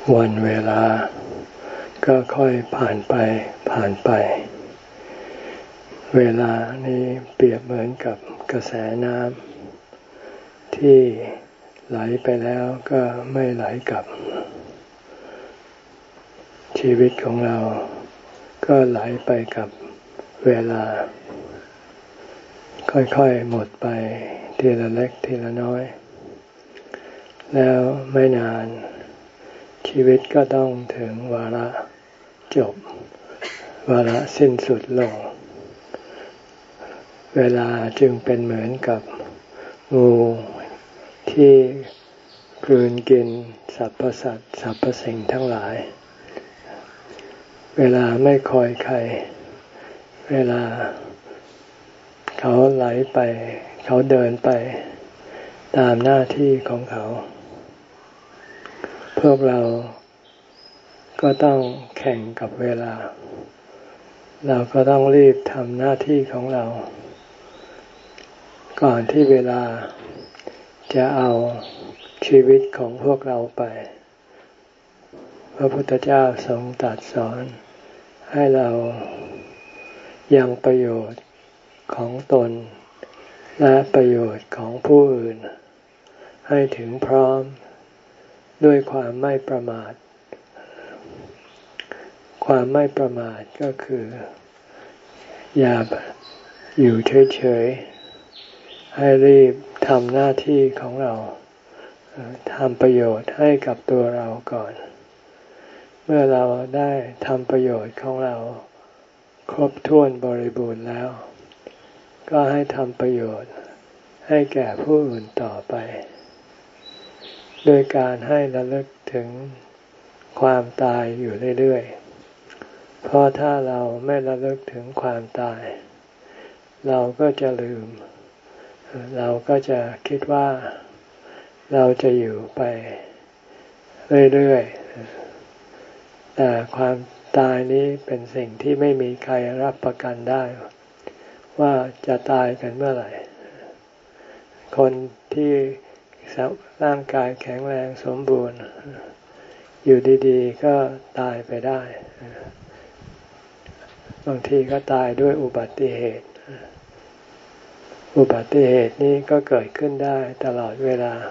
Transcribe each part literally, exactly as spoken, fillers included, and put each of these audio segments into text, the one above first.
วันเวลาก็ค่อยผ่านไปผ่านไปเวลานี้เปรียบเหมือนกับกระแสน้ำที่ไหลไปแล้วก็ไม่ไหลกลับชีวิตของเราก็ไหลไปกับเวลาค่อยๆหมดไปทีละเล็กทีละน้อยแล้วไม่นานชีวิตก็ต้องถึงวาระจบวาระสิ้นสุดลงเวลาจึงเป็นเหมือนกับงูที่กลืนกินสรรพสัตว์สรรพสิ่งทั้งหลายเวลาไม่คอยใครเวลาเขาไหลไปเขาเดินไปตามหน้าที่ของเขาพวกเราก็ต้องแข่งกับเวลาเราก็ต้องรีบทำหน้าที่ของเราก่อนที่เวลาจะเอาชีวิตของพวกเราไปพระพุทธเจ้าทรงตรัสสอนให้เรายังประโยชน์ของตนและประโยชน์ของผู้อื่นให้ถึงพร้อมด้วยความไม่ประมาทความไม่ประมาทก็คืออย่าอยู่เฉยๆให้รีบทำหน้าที่ของเราทำประโยชน์ให้กับตัวเราก่อนเมื่อเราได้ทำประโยชน์ของเราครบถ้วนบริบูรณ์แล้วก็ให้ทำประโยชน์ให้แก่ผู้อื่นต่อไปโดยการให้ระลึกถึงความตายอยู่เรื่อยๆเพราะถ้าเราไม่ระลึกถึงความตายเราก็จะลืมเราก็จะคิดว่าเราจะอยู่ไปเรื่อยๆแต่ความตายนี้เป็นสิ่งที่ไม่มีใครรับประกันได้ว่าจะตายกันเมื่อไหร่คนที่ร่างกายแข็งแรงสมบูรณ์อยู่ดีๆก็ตายไปได้บางทีก็ตายด้วยอุบัติเหตุอุบัติเหตุนี้ก็เกิดขึ้นได้ตลอดเวลา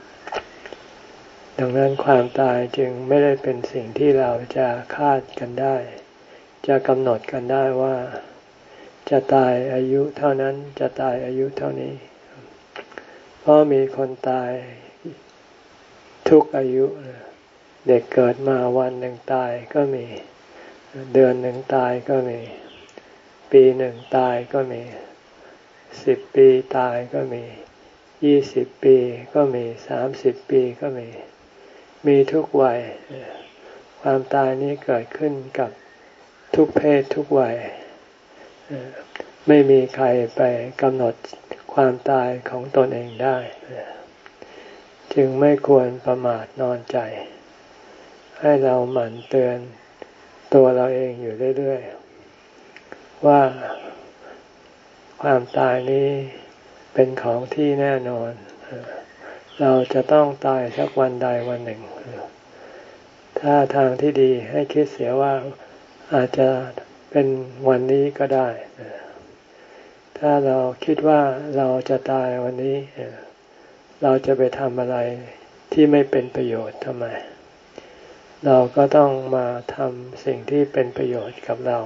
ดังนั้นความตายจึงไม่ได้เป็นสิ่งที่เราจะคาดกันได้จะกำหนดกันได้ว่าจะตายอายุเท่านั้นจะตายอายุเท่านี้เพราะมีคนตายทุกอายุเด็กเกิดมาวันหนึ่งตายก็มีเดือนหนึ่งตายก็มีปีหนึ่งตายก็มีสิบปีตายก็มียี่สิบปีก็มีสามสิบปีก็มีมีทุกวัยความตายนี้เกิดขึ้นกับทุกเพศทุกวัยไม่มีใครไปกำหนดความตายของตนเองได้จึงไม่ควรประมาทนอนใจให้เราหมั่นเตือนตัวเราเองอยู่เรื่อยๆว่าความตายนี้เป็นของที่แน่นอนเราจะต้องตายสักวันใดวันหนึ่งถ้าทางที่ดีให้คิดเสียว่าอาจจะเป็นวันนี้ก็ได้ถ้าเราคิดว่าเราจะตายวันนี้เราจะไปทำอะไรที่ไม่เป็นประโยชน์ทำไมเราก็ต้องมาทำสิ่งที่เป็นประโยชน์กับเรา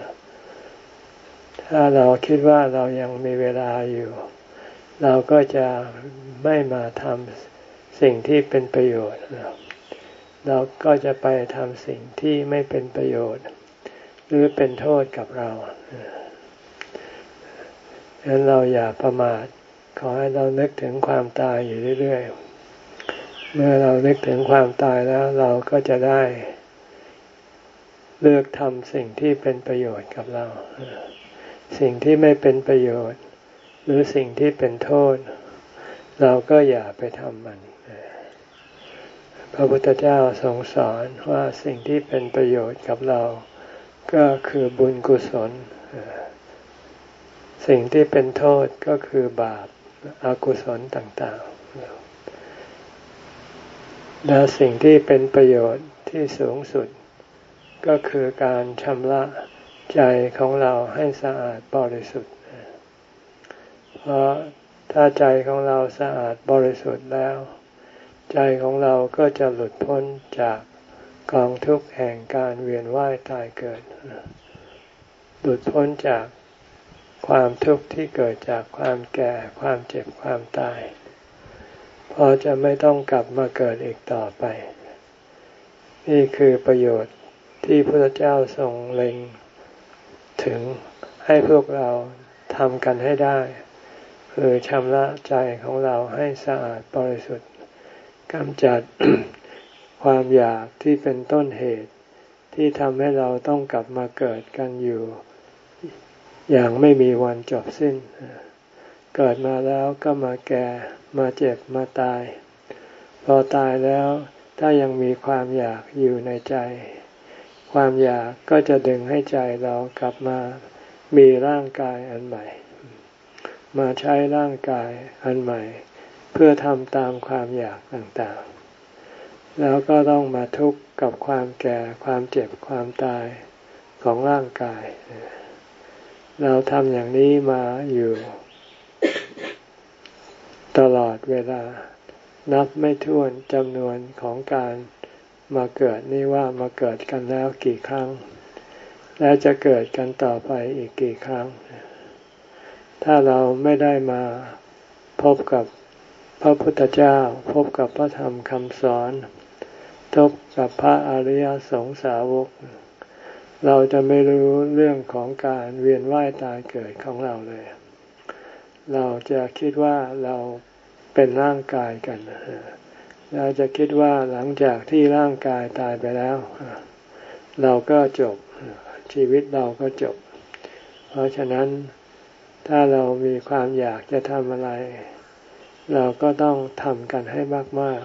ถ้าเราคิดว่าเรายังมีเวลาอยู่เราก็จะไม่มาทำสิ่งที่เป็นประโยชน์เราก็จะไปทำสิ่งที่ไม่เป็นประโยชน์หรือเป็นโทษกับเราฉะนั้นเราอย่าประมาทขอให้เรานึกถึงความตายอยู่เรื่อยๆเมื่อเรานึกถึงความตายแล้วเราก็จะได้เลือกทำสิ่งที่เป็นประโยชน์กับเราสิ่งที่ไม่เป็นประโยชน์หรือสิ่งที่เป็นโทษเราก็อย่าไปทำมันพระพุทธเจ้าทรงสอนว่าสิ่งที่เป็นประโยชน์กับเราก็คือบุญกุศลสิ่งที่เป็นโทษก็คือบาปอกุศลต่างๆและสิ่งที่เป็นประโยชน์ที่สูงสุดก็คือการชำระใจของเราให้สะอาดบริสุทธิ์เพราะถ้าใจของเราสะอาดบริสุทธิ์แล้วใจของเราก็จะหลุดพ้นจากกองทุกข์แห่งการเวียนว่ายตายเกิดหลุดพ้นจากความทุกข์ที่เกิดจากความแก่ความเจ็บความตายเพราะจะไม่ต้องกลับมาเกิดอีกต่อไปนี่คือประโยชน์ที่พระพุทธเจ้าทรงเล็งถึงให้พวกเราทำกันให้ได้คือชำระใจของเราให้สะอาดบริสุทธิ์กำจัด ความอยากที่เป็นต้นเหตุที่ทำให้เราต้องกลับมาเกิดกันอยู่อย่างไม่มีวันจบสิ้นเกิดมาแล้วก็มาแก่มาเจ็บมาตายพอตายแล้วถ้ายังมีความอยากอยู่ในใจความอยากก็จะดึงให้ใจเรากลับมามีร่างกายอันใหม่มาใช้ร่างกายอันใหม่เพื่อทำตามความอยากต่างๆแล้วก็ต้องมาทุกข์กับความแก่ความเจ็บความตายของร่างกายเราทำอย่างนี้มาอยู่ตลอดเวลานับไม่ถ้วนจำนวนของการมาเกิดนี่ว่ามาเกิดกันแล้วกี่ครั้งและจะเกิดกันต่อไปอีกกี่ครั้งถ้าเราไม่ได้มาพบกับพระพุทธเจ้าพบกับพระธรรมคำสอนพบกับพระอริยสงสาวกเราจะไม่รู้เรื่องของการเวียนว่ายตายเกิดของเราเลยเราจะคิดว่าเราเป็นร่างกายกันเราจะคิดว่าหลังจากที่ร่างกายตายไปแล้วเราก็จบชีวิตเราก็จบเพราะฉะนั้นถ้าเรามีความอยากจะทำอะไรเราก็ต้องทำกันให้มาก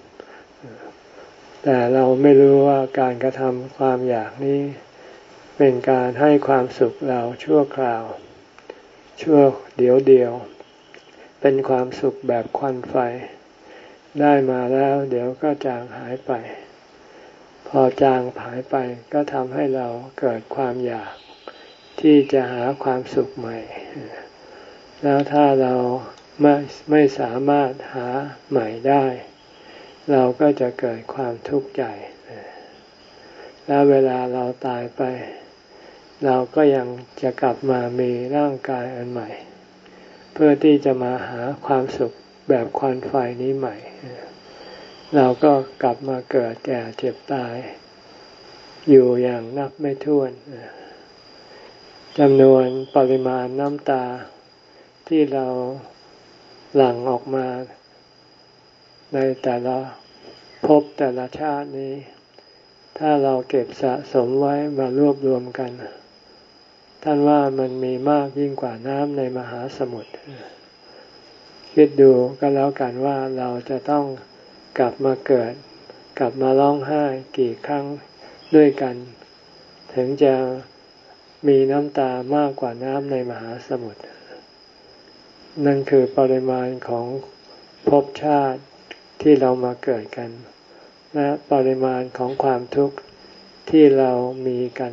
ๆแต่เราไม่รู้ว่าการกระทำความอยากนี้เป็นการให้ความสุขเราชั่วคราวชั่วเดียวเดียวเป็นความสุขแบบควันไฟได้มาแล้วเดี๋ยวก็จางหายไปพอจางหายไปก็ทำให้เราเกิดความอยากที่จะหาความสุขใหม่แล้วถ้าเราไม่ไม่สามารถหาใหม่ได้เราก็จะเกิดความทุกข์ใจแล้วเวลาเราตายไปเราก็ยังจะกลับมามีร่างกายอันใหม่เพื่อที่จะมาหาความสุขแบบควันไฟนี้ใหม่เราก็กลับมาเกิดแก่เจ็บตายอยู่อย่างนับไม่ถ้วนจำนวนปริมาณน้ำตาที่เราหลั่งออกมาในแต่ละภพแต่ละชาตินี้ถ้าเราเก็บสะสมไว้มารวบรวมกันท่านว่ามันมีมากยิ่งกว่าน้ำในมหาสมุทรคิดดูก็แล้วกันว่าเราจะต้องกลับมาเกิดกลับมาร้องไห้กี่ครั้งด้วยกันถึงจะมีน้ำตามากกว่าน้ำในมหาสมุทรนั่นคือปริมาณของภพชาติที่เรามาเกิดกันและปริมาณของความทุกข์ที่เรามีกัน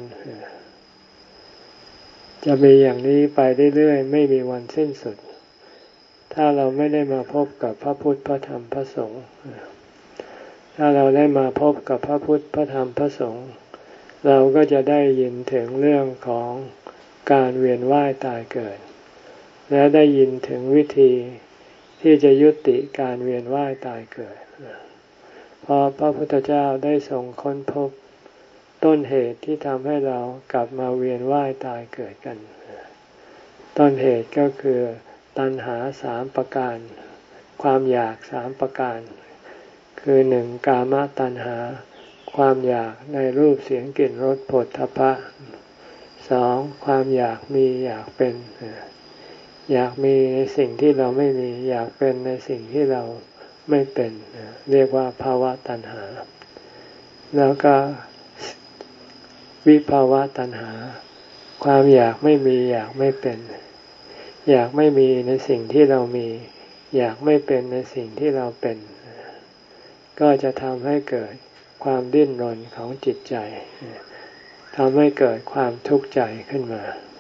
จะมีอย่างนี้ไปเรื่อยๆไม่มีวันสิ้นสุดถ้าเราไม่ได้มาพบกับพระพุทธพระธรรมพระสงฆ์ถ้าเราได้มาพบกับพระพุทธพระธรรมพระสงฆ์เราก็จะได้ยินถึงเรื่องของการเวียนว่ายตายเกิดและได้ยินถึงวิธีที่จะยุติการเวียนว่ายตายเกิดเพราะพระพุทธเจ้าได้ทรงค้นพบต้นเหตุที่ทำให้เรากลับมาเวียนว่ายตายเกิดกันต้นเหตุก็คือตัณหาสามประการความอยากสามประการคือหนึ่งกามตัณหาความอยากในรูปเสียงกลิ่นรสโผฏฐัพพะสองความอยากมีอยากเป็นอยากมีในสิ่งที่เราไม่มีอยากเป็นในสิ่งที่เราไม่เป็นเรียกว่าภาวะตัณหาแล้วก็วิภาวะตัณหาความอยากไม่มีอยากไม่เป็นอยากไม่มีในสิ่งที่เรามีอยากไม่เป็นในสิ่งที่เราเป็นก็จะทำให้เกิดความดิ้นรนของจิตใจทำให้เกิดความทุกข์ใจขึ้นมา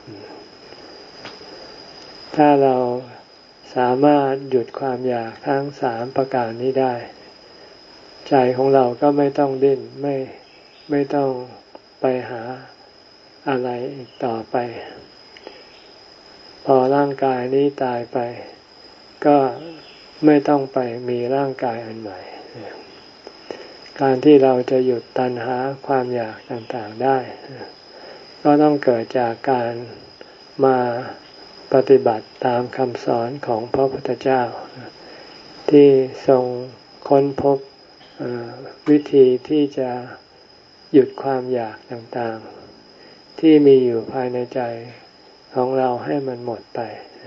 ถ้าเราสามารถหยุดความอยากทั้งสามประการนี้ได้ใจของเราก็ไม่ต้องดิ้นไม่ไม่ต้องไปหาอะไรอีกต่อไปพอร่างกายนี้ตายไปก็ไม่ต้องไปมีร่างกายอันใหม่การที่เราจะหยุดตัณหาความอยากต่างๆได้ก็ต้องเกิดจากการมาปฏิบัติตามคำสอนของพระพุทธเจ้าที่ทรงค้นพบวิธีที่จะหยุดความอยากต่างๆที่มีอยู่ภายในใจของเราให้มันหมดไป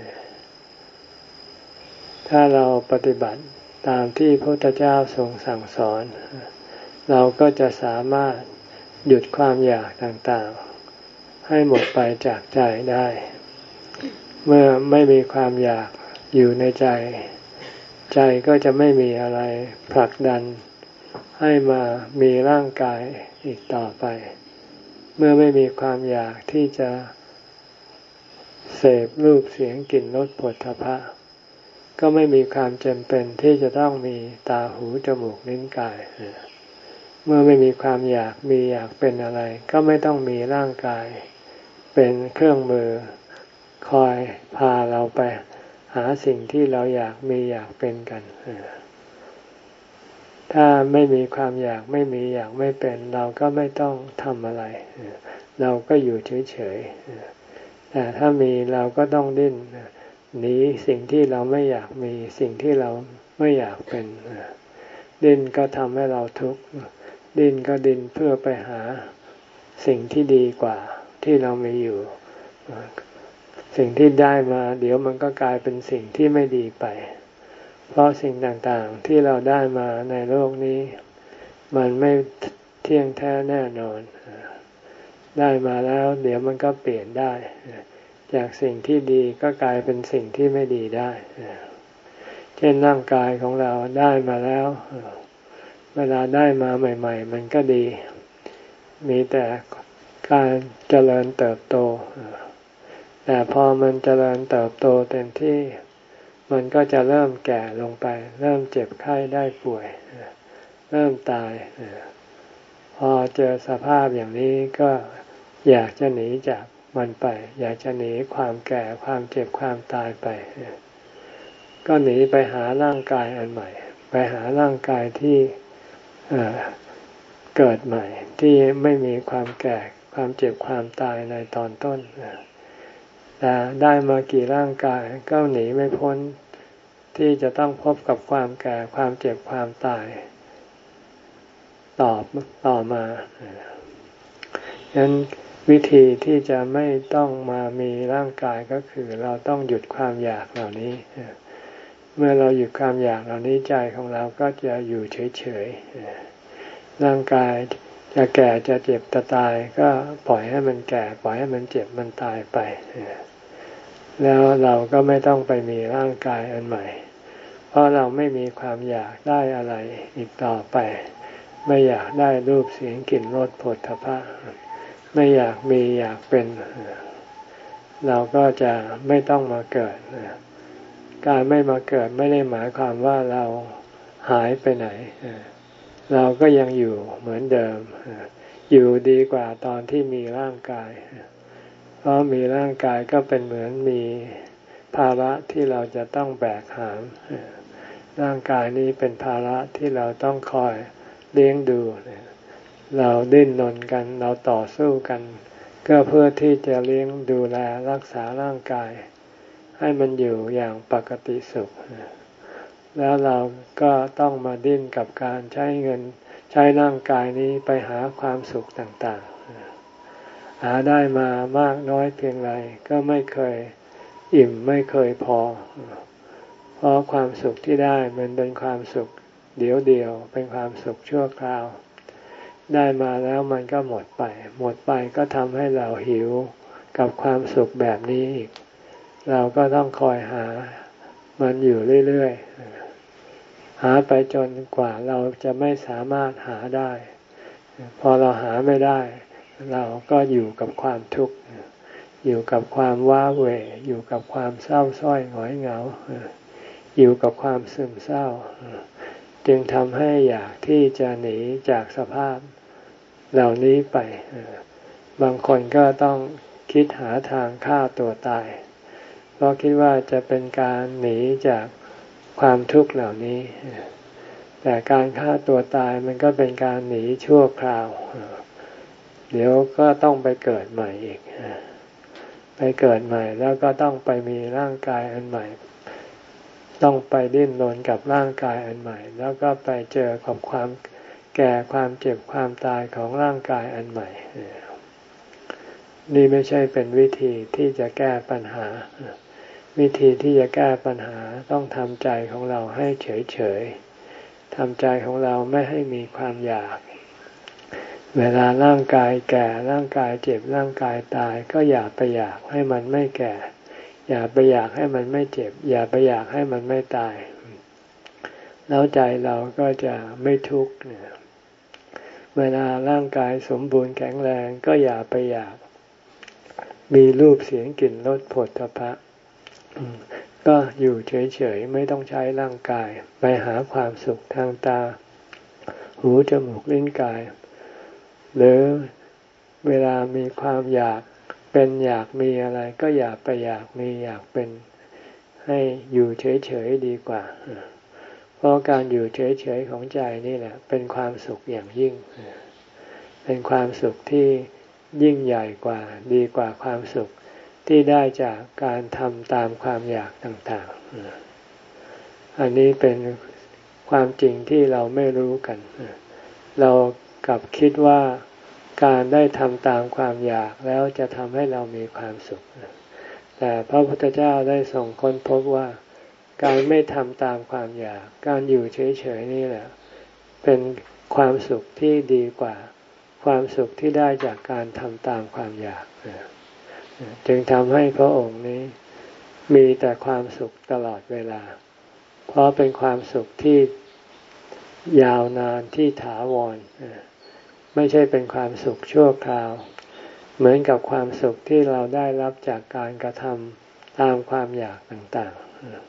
ถ้าเราปฏิบัติตามที่พระพุทธเจ้าทรงสั่งสอนเราก็จะสามารถหยุดความอยากต่างๆให้หมดไปจากใจได้เมื่อไม่มีความอยากอยู่ในใจใจก็จะไม่มีอะไรผลักดันให้มามีร่างกายอีกต่อไปเมื่อไม่มีความอยากที่จะเสพรูปเสียงกลิ่นรสผลทพะก็ไม่มีความจำเป็นที่จะต้องมีตาหูจมูกลิ้นกายเมื่อไม่มีความอยากมีอยากเป็นอะไรก็ไม่ต้องมีร่างกายเป็นเครื่องมือคอยพาเราไปหาสิ่งที่เราอยากมีอยากเป็นกันถ้าไม่มีความอยากไม่มีอยากไม่เป็นเราก็ไม่ต้องทำอะไรเราก็อยู่เฉยๆแต่ถ้ามีเราก็ต้องดิ้นหนีสิ่งที่เราไม่อยากมีสิ่งที่เราไม่อยากเป็นดิ้นก็ทำให้เราทุกข์ดิ้นก็ดิ้นเพื่อไปหาสิ่งที่ดีกว่าที่เรามีอยู่สิ่งที่ได้มาเดี๋ยวมันก็กลายเป็นสิ่งที่ไม่ดีไปเพราะสิ่งต่างๆที่เราได้มาในโลกนี้มันไม่เที่ยงแท้แน่นอนได้มาแล้วเดี๋ยวมันก็เปลี่ยนได้จากสิ่งที่ดีก็กลายเป็นสิ่งที่ไม่ดีได้เช่นร่างกายของเราได้มาแล้วเวลาได้มาใหม่ๆมันก็ดีมีแต่การเจริญเติบโตแต่พอมันเจริญเติบโตเต็มที่มันก็จะเริ่มแก่ลงไปเริ่มเจ็บไข้ได้ป่วยเริ่มตายพอเจอสภาพอย่างนี้ก็อยากจะหนีจากมันไปอยากจะหนีความแก่ความเจ็บความตายไปก็หนีไปหาร่างกายอันใหม่ไปหาร่างกายที่เกิดใหม่ที่ไม่มีความแก่ความเจ็บความตายในตอนต้นแต่ได้มากี่ร่างกายก็หนีไม่พ้นที่จะต้องพบกับความแก่ความเจ็บความตายต่อต่อมาฉะนั้นวิธีที่จะไม่ต้องมามีร่างกายก็คือเราต้องหยุดความอยากเหล่านี้เมื่อเราหยุดความอยากเหล่านี้ใจของเราก็จะอยู่เฉยๆร่างกายจะแก่จะเจ็บจะตายก็ปล่อยให้มันแก่ปล่อยให้มันเจ็บมันตายไปแล้วเราก็ไม่ต้องไปมีร่างกายอันใหม่เพราะเราไม่มีความอยากได้อะไรอีกต่อไปไม่อยากได้รูปเสียงกลิ่นรสโผฏฐัพพะไม่อยากมีอยากเป็นเราก็จะไม่ต้องมาเกิดการไม่มาเกิดไม่ได้หมายความว่าเราหายไปไหนเราก็ยังอยู่เหมือนเดิมอยู่ดีกว่าตอนที่มีร่างกายเพราะมีร่างกายก็เป็นเหมือนมีภาระที่เราจะต้องแบกหามร่างกายนี้เป็นภาระที่เราต้องคอยเลี้ยงดูเราดิ้นรนกันเราต่อสู้กันก็เพื่อที่จะเลี้ยงดูแลรักษาร่างกายให้มันอยู่อย่างปกติสุขแล้วเราก็ต้องมาดิ้นกับการใช้เงินใช้ร่างกายนี้ไปหาความสุขต่างๆหาได้มามากน้อยเพียงไรก็ไม่เคยอิ่มไม่เคยพอเพราะความสุขที่ได้มันเป็นความสุขเดี๋ยวเดียวเป็นความสุขชั่วคราวได้มาแล้วมันก็หมดไปหมดไปก็ทำให้เราหิวกับความสุขแบบนี้อีกเราก็ต้องคอยหามันอยู่เรื่อยๆหาไปจนกว่าเราจะไม่สามารถหาได้พอเราหาไม่ได้เราก็อยู่กับความทุกข์อยู่กับความว้าเหวอยู่กับความเศร้าส้อยหงอยเหงาอยู่กับความซึมเศร้าจึงทำให้อยากที่จะหนีจากสภาพเหล่านี้ไปบางคนก็ต้องคิดหาทางฆ่าตัวตายเพราะคิดว่าจะเป็นการหนีจากความทุกข์เหล่านี้แต่การฆ่าตัวตายมันก็เป็นการหนีชั่วคราวเดี๋ยวก็ต้องไปเกิดใหม่อีกไปเกิดใหม่แล้วก็ต้องไปมีร่างกายอันใหม่ต้องไปดิ้นรนกับร่างกายอันใหม่แล้วก็ไปเจอกับความแก่ความเจ็บความตายของร่างกายอันใหม่นี่ไม่ใช่เป็นวิธีที่จะแก้ปัญหาวิธีที่จะแก้ปัญหาต้องทำใจของเราให้เฉยๆทำใจของเราไม่ให้มีความอยากเวลาร่างกายแก่ร่างกายเจ็บร่างกายตายก็อย่าไปอยากให้มันไม่แก่อย่าไปอยากให้มันไม่เจ็บอย่าไปอยากให้มันไม่ตายแล้วใจเราก็จะไม่ทุกข์เวลาร่างกายสมบูรณ์แข็งแรงก็อย่าไปอยากมีรูปเสียงกลิ่นรสโผฏฐัพพะก็อยู่เฉยๆไม่ต้องใช้ร่างกายไปหาความสุขทางตาหูจมูกลิ้นกายหรือเวลามีความอยากเป็นอยากมีอะไรก็อย่าไปอยากมีอยากเป็นให้อยู่เฉยๆดีกว่าเพราะการอยู่เฉยๆของใจนี่แหละเป็นความสุขอย่างยิ่งเป็นความสุขที่ยิ่งใหญ่กว่าดีกว่าความสุขที่ได้จากการทำตามความอยากต่างๆอันนี้เป็นความจริงที่เราไม่รู้กันเรากลับคิดว่าการได้ทำตามความอยากแล้วจะทำให้เรามีความสุขแต่พระพุทธเจ้าได้ทรงค้นพบว่าการไม่ทำตามความอยากการอยู่เฉยๆนี่แหละเป็นความสุขที่ดีกว่าความสุขที่ได้จากการทำตามความอยากจึงทำให้พระองค์นี้มีแต่ความสุขตลอดเวลาเพราะเป็นความสุขที่ยาวนานที่ถาวรไม่ใช่เป็นความสุขชั่วคราวเหมือนกับความสุขที่เราได้รับจากการกระทำตามความอยากต่าง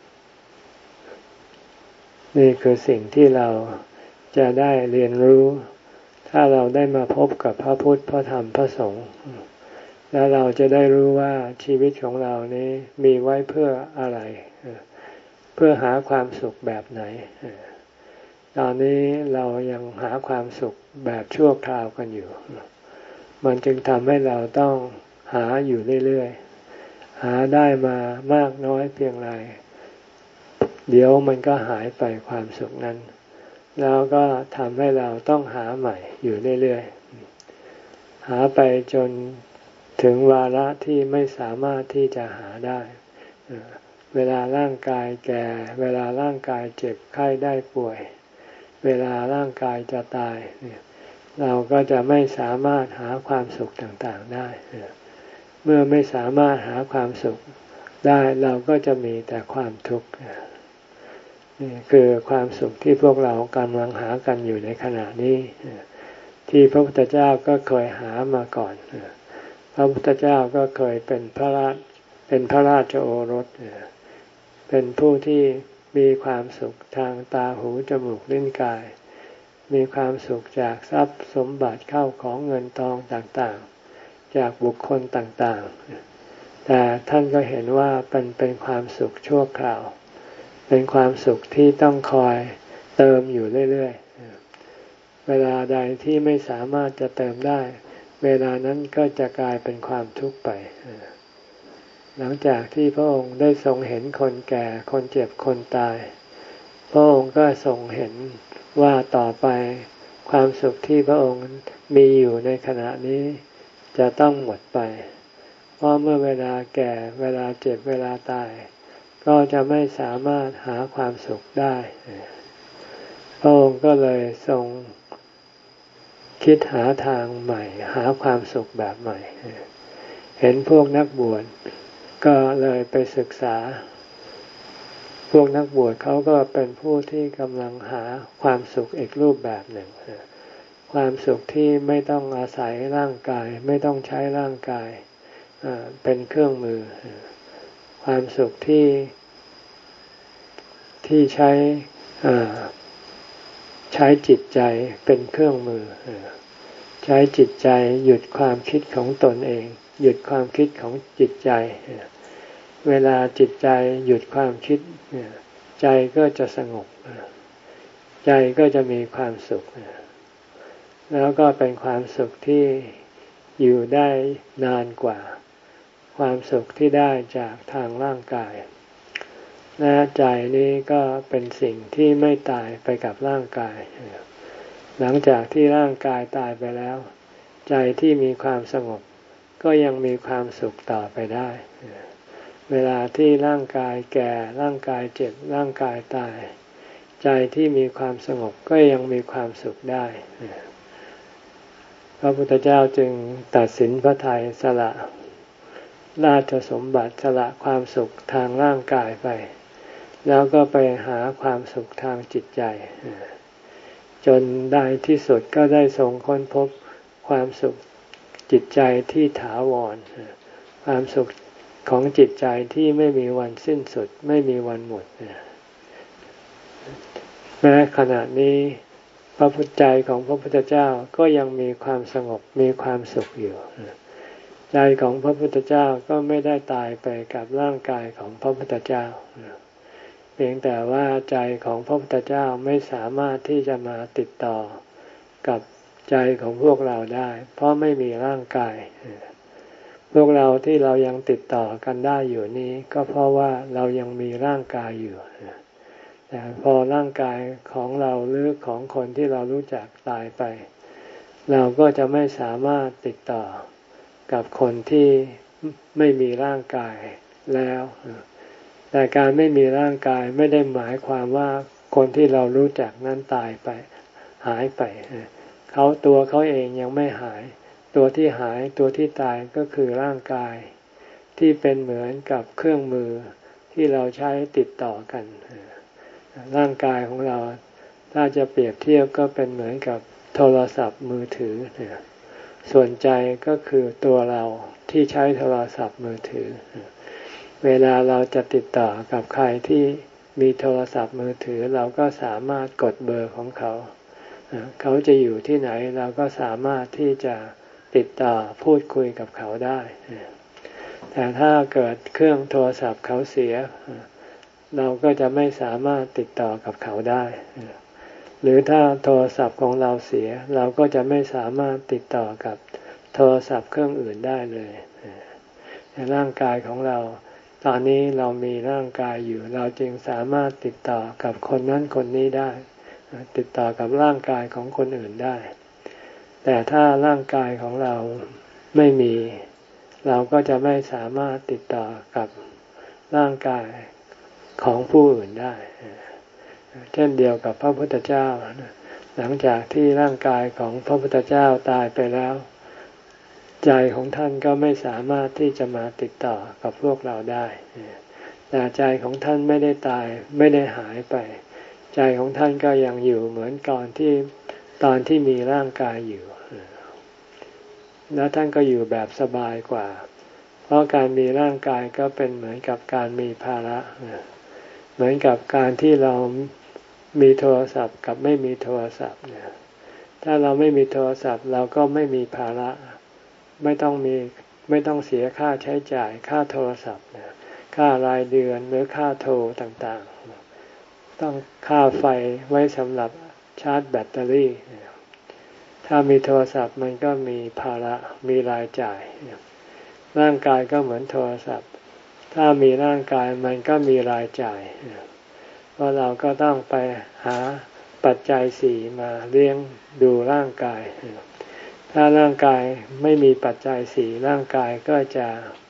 ๆนี่คือสิ่งที่เราจะได้เรียนรู้ถ้าเราได้มาพบกับพระพุทธพระธรรมพระสงฆ์แล้วเราจะได้รู้ว่าชีวิตของเรานี้มีไว้เพื่ออะไรเพื่อหาความสุขแบบไหนตอนนี้เรายังหาความสุขแบบชั่วคราวกันอยู่มันจึงทำให้เราต้องหาอยู่เรื่อยๆหาได้มามากน้อยเพียงไรเดี๋ยวมันก็หายไปความสุขนั้นแล้วก็ทำให้เราต้องหาใหม่อยู่เรื่อยๆหาไปจนถึงวาระที่ไม่สามารถที่จะหาได้เวลาร่างกายแก่เวลาร่างกายเจ็บไข้ได้ป่วยเวลาร่างกายจะตายเราก็จะไม่สามารถหาความสุขต่างๆได้เมื่อไม่สามารถหาความสุขได้เราก็จะมีแต่ความทุกข์นี่คือความสุขที่พวกเรากำลังหากันอยู่ในขณะนี้ที่พระพุทธเจ้าก็เคยหามาก่อนพระพุทธเจ้าก็เคยเป็นพระราชเป็นพระราชโอรสเป็นผู้ที่มีความสุขทางตาหูจมูกลิ้นกายมีความสุขจากทรัพย์สมบัติเข้าของเงินทองต่างๆจากบุคคลต่างๆแต่ท่านก็เห็นว่าเป็นเป็นความสุขชั่วคราวเป็นความสุขที่ต้องคอยเติมอยู่เรื่อยๆเวลาใดที่ไม่สามารถจะเติมได้เวลานั้นก็จะกลายเป็นความทุกข์ไปหลังจากที่พระองค์ได้ทรงเห็นคนแก่คนเจ็บคนตายพระองค์ก็ทรงเห็นว่าต่อไปความสุขที่พระองค์มีอยู่ในขณะนี้จะต้องหมดไปเพราะเมื่อเวลาแก่เวลาเจ็บเวลาตายก็จะไม่สามารถหาความสุขได้พระองค์ก็เลยทรงคิดหาทางใหม่หาความสุขแบบใหม่เห็นพวกนักบวชก็เลยไปศึกษาพวกนักบวชเขาก็เป็นผู้ที่กำลังหาความสุขอีกรูปแบบหนึ่งความสุขที่ไม่ต้องอาศัยร่างกายไม่ต้องใช้ร่างกายเป็นเครื่องมือความสุขที่ที่ใช้ใช้จิตใจเป็นเครื่องมือใช้จิตใจหยุดความคิดของตนเองหยุดความคิดของจิตใจเวลาจิตใจหยุดความคิดใจก็จะสงบใจก็จะมีความสุขแล้วก็เป็นความสุขที่อยู่ได้นานกว่าความสุขที่ได้จากทางร่างกายและใจนี้ก็เป็นสิ่งที่ไม่ตายไปกับร่างกายหลังจากที่ร่างกายตายไปแล้วใจที่มีความสงบก็ยังมีความสุขต่อไปได้เวลาที่ร่างกายแก่ร่างกายเจ็บร่างกายตายใจที่มีความสงบก็ยังมีความสุขได้พระพุทธเจ้าจึงตัดสินพระทัยสละราชสมบัติสละความสุขทางร่างกายไปแล้วก็ไปหาความสุขทางจิตใจจนได้ที่สุดก็ได้ทรงค้นพบความสุขจิตใจที่ถาวรความสุขของจิตใจที่ไม่มีวันสิ้นสุดไม่มีวันหมดแม้ขณะนี้พระพุทธใจของพระพุทธเจ้าก็ยังมีความสงบมีความสุขอยู่ใจของพระพุทธเจ้าก็ไม่ได้ตายไปกับร่างกายของพระพุทธเจ้าเพียงแต่ว่าใจของพระพุทธเจ้าไม่สามารถที่จะมาติดต่อกับใจของพวกเราได้เพราะไม่มีร่างกายพวกเราที่เรายังติดต่อกันได้อยู่นี้ก็เพราะว่าเรายังมีร่างกายอยู่แต่พอร่างกายของเราหรือของคนที่เรารู้จักตายไปเราก็จะไม่สามารถติดต่อกับคนที่ไม่มีร่างกายแล้วแต่การไม่มีร่างกายไม่ได้หมายความว่าคนที่เรารู้จักนั้นตายไปหายไปเขาตัวเขาเองยังไม่หายตัวที่หายตัวที่ตายก็คือร่างกายที่เป็นเหมือนกับเครื่องมือที่เราใช้ติดต่อกันร่างกายของเราถ้าจะเปรียบเทียบก็เป็นเหมือนกับโทรศัพท์มือถือส่วนใจก็คือตัวเราที่ใช้โทรศัพท์มือถือเวลาเราจะติดต่อกับใครที่มีโทรศัพท์มือถือเราก็สามารถกดเบอร์ของเขาเขาจะอยู่ที่ไหนเราก็สามารถที่จะติดต่อพูดคุยกับเขาได้แต่ถ้าเกิดเครื่องโทรศัพท์เขาเสียเราก็จะไม่สามารถติดต่อกับเขาได้หรือถ้าโทรศัพท์ของเราเสียเราก็จะไม่สามารถติดต่อกับโทรศัพท์เครื่องอื่นได้เลยในร่างกายของเราตอนนี้เรามีร่างกายอยู่เราจึงสามารถติดต่อกับคนนั้นคนนี้ได้ติดต่อกับร่างกายของคนอื่นได้แต่ถ้าร่างกายของเราไม่มีเราก็จะไม่สามารถติดต่อกับร่างกายของผู้อื่นได้เช่นเดียวกับพระพุทธเจ้าหลังจากที่ร่างกายของพระพุทธเจ้าตายไปแล้วใจของท่านก็ไม่สามารถที่จะมาติดต่อกับพวกเราได้แต่ใจของท่านไม่ได้ตายไม่ได้หายไปใจของท่านก็ยังอยู่เหมือนก่อนที่ตอนที่มีร่างกายอยู่แล้วท่านก็อยู่แบบสบายกว่าเพราะการมีร่างกายก็เป็นเหมือนกับการมีภาระเหมือนกับการที่เรามีโทรศัพท์กับไม่มีโทรศัพท์เนี่ยถ้าเราไม่มีโทรศัพท์เราก็ไม่มีภาระไม่ต้องมีไม่ต้องเสียค่าใช้จ่ายค่าโทรศัพท์ค่ารายเดือนหรือค่าโทรต่างๆต้องค่าไฟไว้สำหรับชาร์จแบตเตอรี่ถ้ามีโทรศัพท์มันก็มีภาระมีรายจ่ายร่างกายก็เหมือนโทรศัพท์ถ้ามีร่างกายมันก็มีรายจ่ายเพราะเราก็ต้องไปหาปัจจัยสี่มาเลี้ยงดูร่างกายถ้าร่างกายไม่มีปัจจัยสี่ร่างกายก็จะ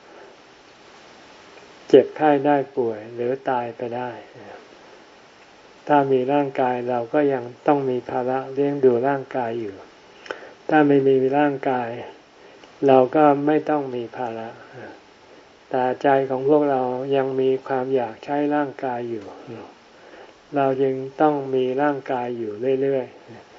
เจ็บไข้ได้ป่วยหรือตายไปได้ถ้ามีร่างกายเราก็ยังต้องมีภาระเลี้ยงดูร่างกายอยู่ถ้าไม่มีร่างกายเราก็ไม่ต้องมีภาระแต่ใจของพวกเรายังมีความอยากใช้ร่างกายอยู่เราจึงต้องมีร่างกายอยู่เรื่อยๆพ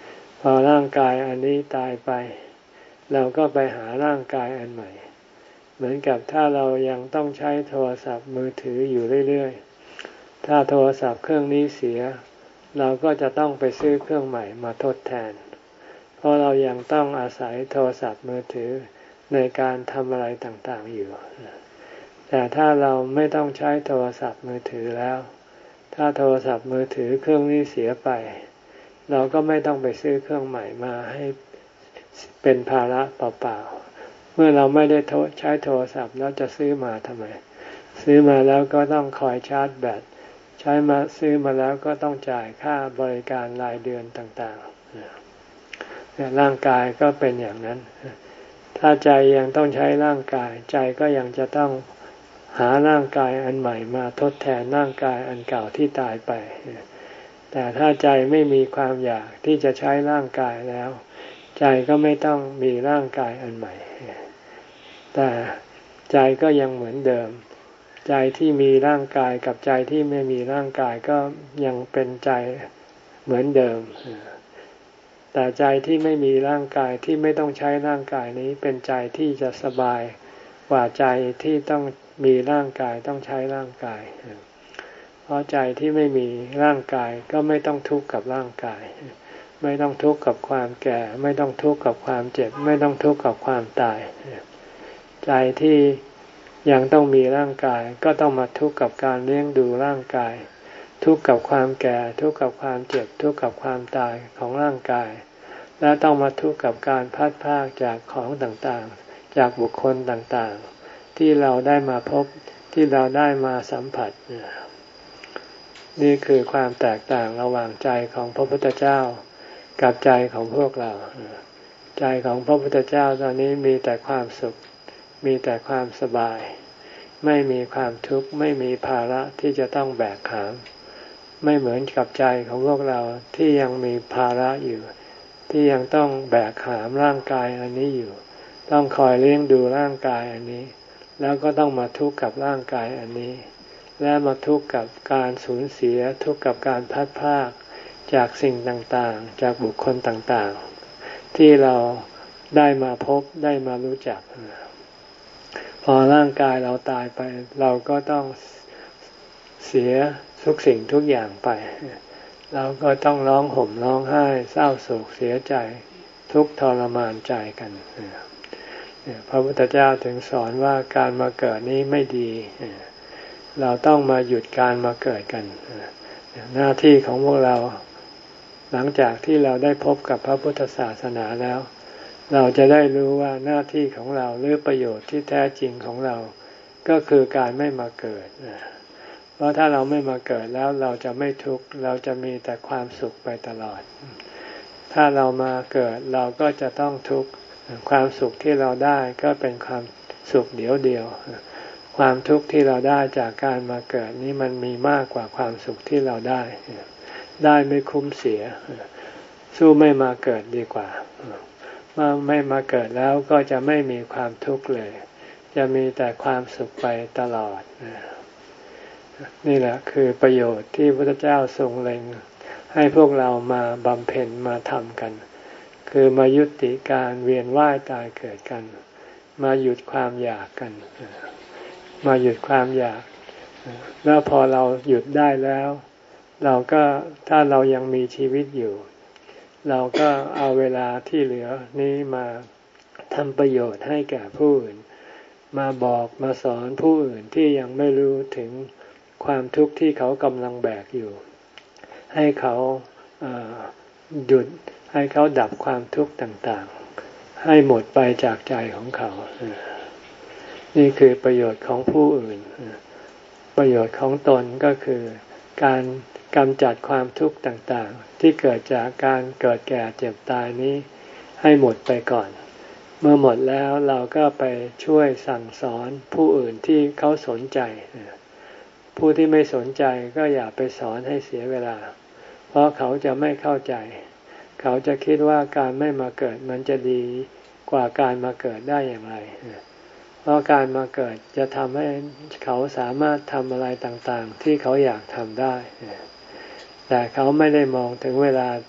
พอร่างกายอันนี้ตายไปเราก็ไปหาร่างกายอันใหม่เหมือนกับถ้าเรายังต้องใช้โทรศัพท์มือถืออยู่เรื่อยๆถ้าโทรศัพท์เครื่องนี้เสียเราก็จะต้องไปซื้อเครื่องใหม่มาทดแทนเพราะเรายังต้องอาศัยโทรศัพท์มือถือในการทำอะไรต่างๆอยู่แต่ถ้าเราไม่ต้องใช้โทรศัพท์มือถือแล้วถ้าโทรศัพท์มือถือเครื่องนี้เสียไปเราก็ไม่ต้องไปซื้อเครื่องใหม่มาให้เป็นภาระเปล่าๆเมื่อเราไม่ได้ใช้โทรศัพท์แล้วจะซื้อมาทำไมซื้อมาแล้วก็ต้องคอยชาร์จแบตใช้มาซื้อมาแล้วก็ต้องจ่ายค่าบริการรายเดือนต่างๆร่างกายก็เป็นอย่างนั้นถ้าใจยังต้องใช้ร่างกายใจก็ยังจะต้องหาร่างกายอันใหม่มาทดแทนร่างกายอันเก่าที่ตายไปแต่ถ้าใจไม่มีความอยากที่จะใช้ร่างกายแล้วใจก็ไม่ต้องมีร่างกายอันใหม่แต่ใจก็ยังเหมือนเดิมใจที่มีร่างกายกับใจที่ไม่มีร่างกายก็ยังเป็นใจเหมือนเดิมแต่ใจที่ไม่มีร่างกายที่ไม่ต้องใช้ร่างกายนี้เป็นใจที่จะสบายกว่าใจที่ต้องมีร่างกายต้องใช้ร่างกายเพราะใจที่ไม่มีร่างกายก็ไม่ต้องทุกข์กับร่างกายไม่ต้องทุกข์กับความแก่ไม่ต้องทุกข์กับความเจ็บไม่ต้องทุกข์กับความตายใจที่ยังต้องมีร่างกายก็ต้องมาทุกข์กับการเลี้ยงดูร่างกายทุกข์กับความแก่ทุกข์กับความเจ็บทุกข์กับความตายของร่างกายและต้องมาทุกข์กับการพัดพรากจากของต่างๆจากบุคคลต่างๆที่เราได้มาพบที่เราได้มาสัมผัสนี่คือความแตกต่างระหว่างใจของพระพุทธเจ้ากับใจของพวกเราใจของพระพุทธเจ้าตอนนี้มีแต่ความสุขมีแต่ความสบายไม่มีความทุกข์ไม่มีภาระที่จะต้องแบกหามไม่เหมือนกับใจของพวกเราที่ยังมีภาระอยู่ที่ยังต้องแบกหามร่างกายอันนี้อยู่ต้องคอยเลี้ยงดูร่างกายอันนี้แล้วก็ต้องมาทุกข์กับร่างกายอันนี้และมาทุกข์กับการสูญเสียทุกข์กับการพัดพรากจากสิ่งต่างๆจากบุคคลต่างๆที่เราได้มาพบได้มารู้จักพอร่างกายเราตายไปเราก็ต้องเสียทุกสิ่งทุกอย่างไปเราก็ต้องร้องห่มร้องไห้เศร้าโศกเสียใจทุกข์ทรมานใจกันพระพุทธเจ้าถึงสอนว่าการมาเกิดนี้ไม่ดีเราต้องมาหยุดการมาเกิดกันหน้าที่ของพวกเราหลังจากที่เราได้พบกับพระพุทธศาสนาแล้วเราจะได้รู้ว่าหน้าที่ของเราหรือประโยชน์ที่แท้จริงของเราก็คือการไม่มาเกิดเพราะถ้าเราไม่มาเกิดแล้วเราจะไม่ทุกข์เราจะมีแต่ความสุขไปตลอดถ้าเรามาเกิดเราก็จะต้องทุกข์ความสุขที่เราได้ก็เป็นความสุขเดียวเดียวความทุกข์ที่เราได้จากการมาเกิดนี้มันมีมากกว่าความสุขที่เราได้ได้ไม่คุ้มเสียสู้ไม่มาเกิดดีกว่าเมื่อไม่มาเกิดแล้วก็จะไม่มีความทุกข์เลยจะมีแต่ความสุขไปตลอดนี่แหละคือประโยชน์ที่พระพุทธเจ้าทรงเล็งให้พวกเรามาบำเพ็ญมาทำกันคือมายุติการเวียนว่ายตายเกิดกันมาหยุดความอยากกันมาหยุดความอยากแล้วพอเราหยุดได้แล้วเราก็ถ้าเรายังมีชีวิตอยู่เราก็เอาเวลาที่เหลือนี้มาทำประโยชน์ให้แก่ผู้อื่นมาบอกมาสอนผู้อื่นที่ยังไม่รู้ถึงความทุกข์ที่เขากำลังแบกอยู่ให้เขาหยุดให้เขาดับความทุกข์ต่างๆให้หมดไปจากใจของเขานี่คือประโยชน์ของผู้อื่นประโยชน์ของตนก็คือการกำจัดความทุกข์ต่างๆที่เกิดจากการเกิดแก่เจ็บตายนี้ให้หมดไปก่อนเมื่อหมดแล้วเราก็ไปช่วยสั่งสอนผู้อื่นที่เขาสนใจผู้ที่ไม่สนใจก็อย่าไปสอนให้เสียเวลาเพราะเขาจะไม่เข้าใจเขาจะคิดว่าการไม่มาเกิดมันจะดีกว่าการมาเกิดได้อย่างไรเพราะการมาเกิดจะทำให้เขาสามารถทำอะไรต่างๆที่เขาอยากทำได้แต่เขาไม่ได้มองถึงเวลา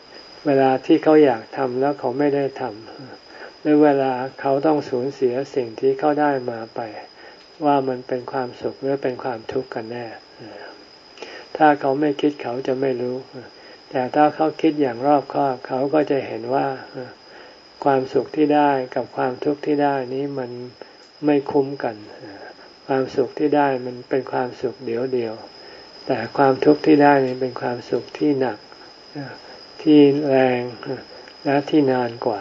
เวลาที่เขาอยากทำแล้วเขาไม่ได้ทำหรือเวลาเขาต้องสูญเสียสิ่งที่เขาได้มาไปว่ามันเป็นความสุขหรือเป็นความทุกข์กันแน่ถ้าเขาไม่คิดเขาจะไม่รู้แต่ถ้าเขาคิดอย่างรอบคอบเขาก็จะเห็นว่าความสุขที่ได้กับความทุกข์ที่ได้นี้มันไม่คุ้มกันความสุขที่ได้มันเป็นความสุขเดียวเดียวแต่ความทุกข์ที่ได้นี่เป็นความสุขที่หนักที่แรงและที่นานกว่า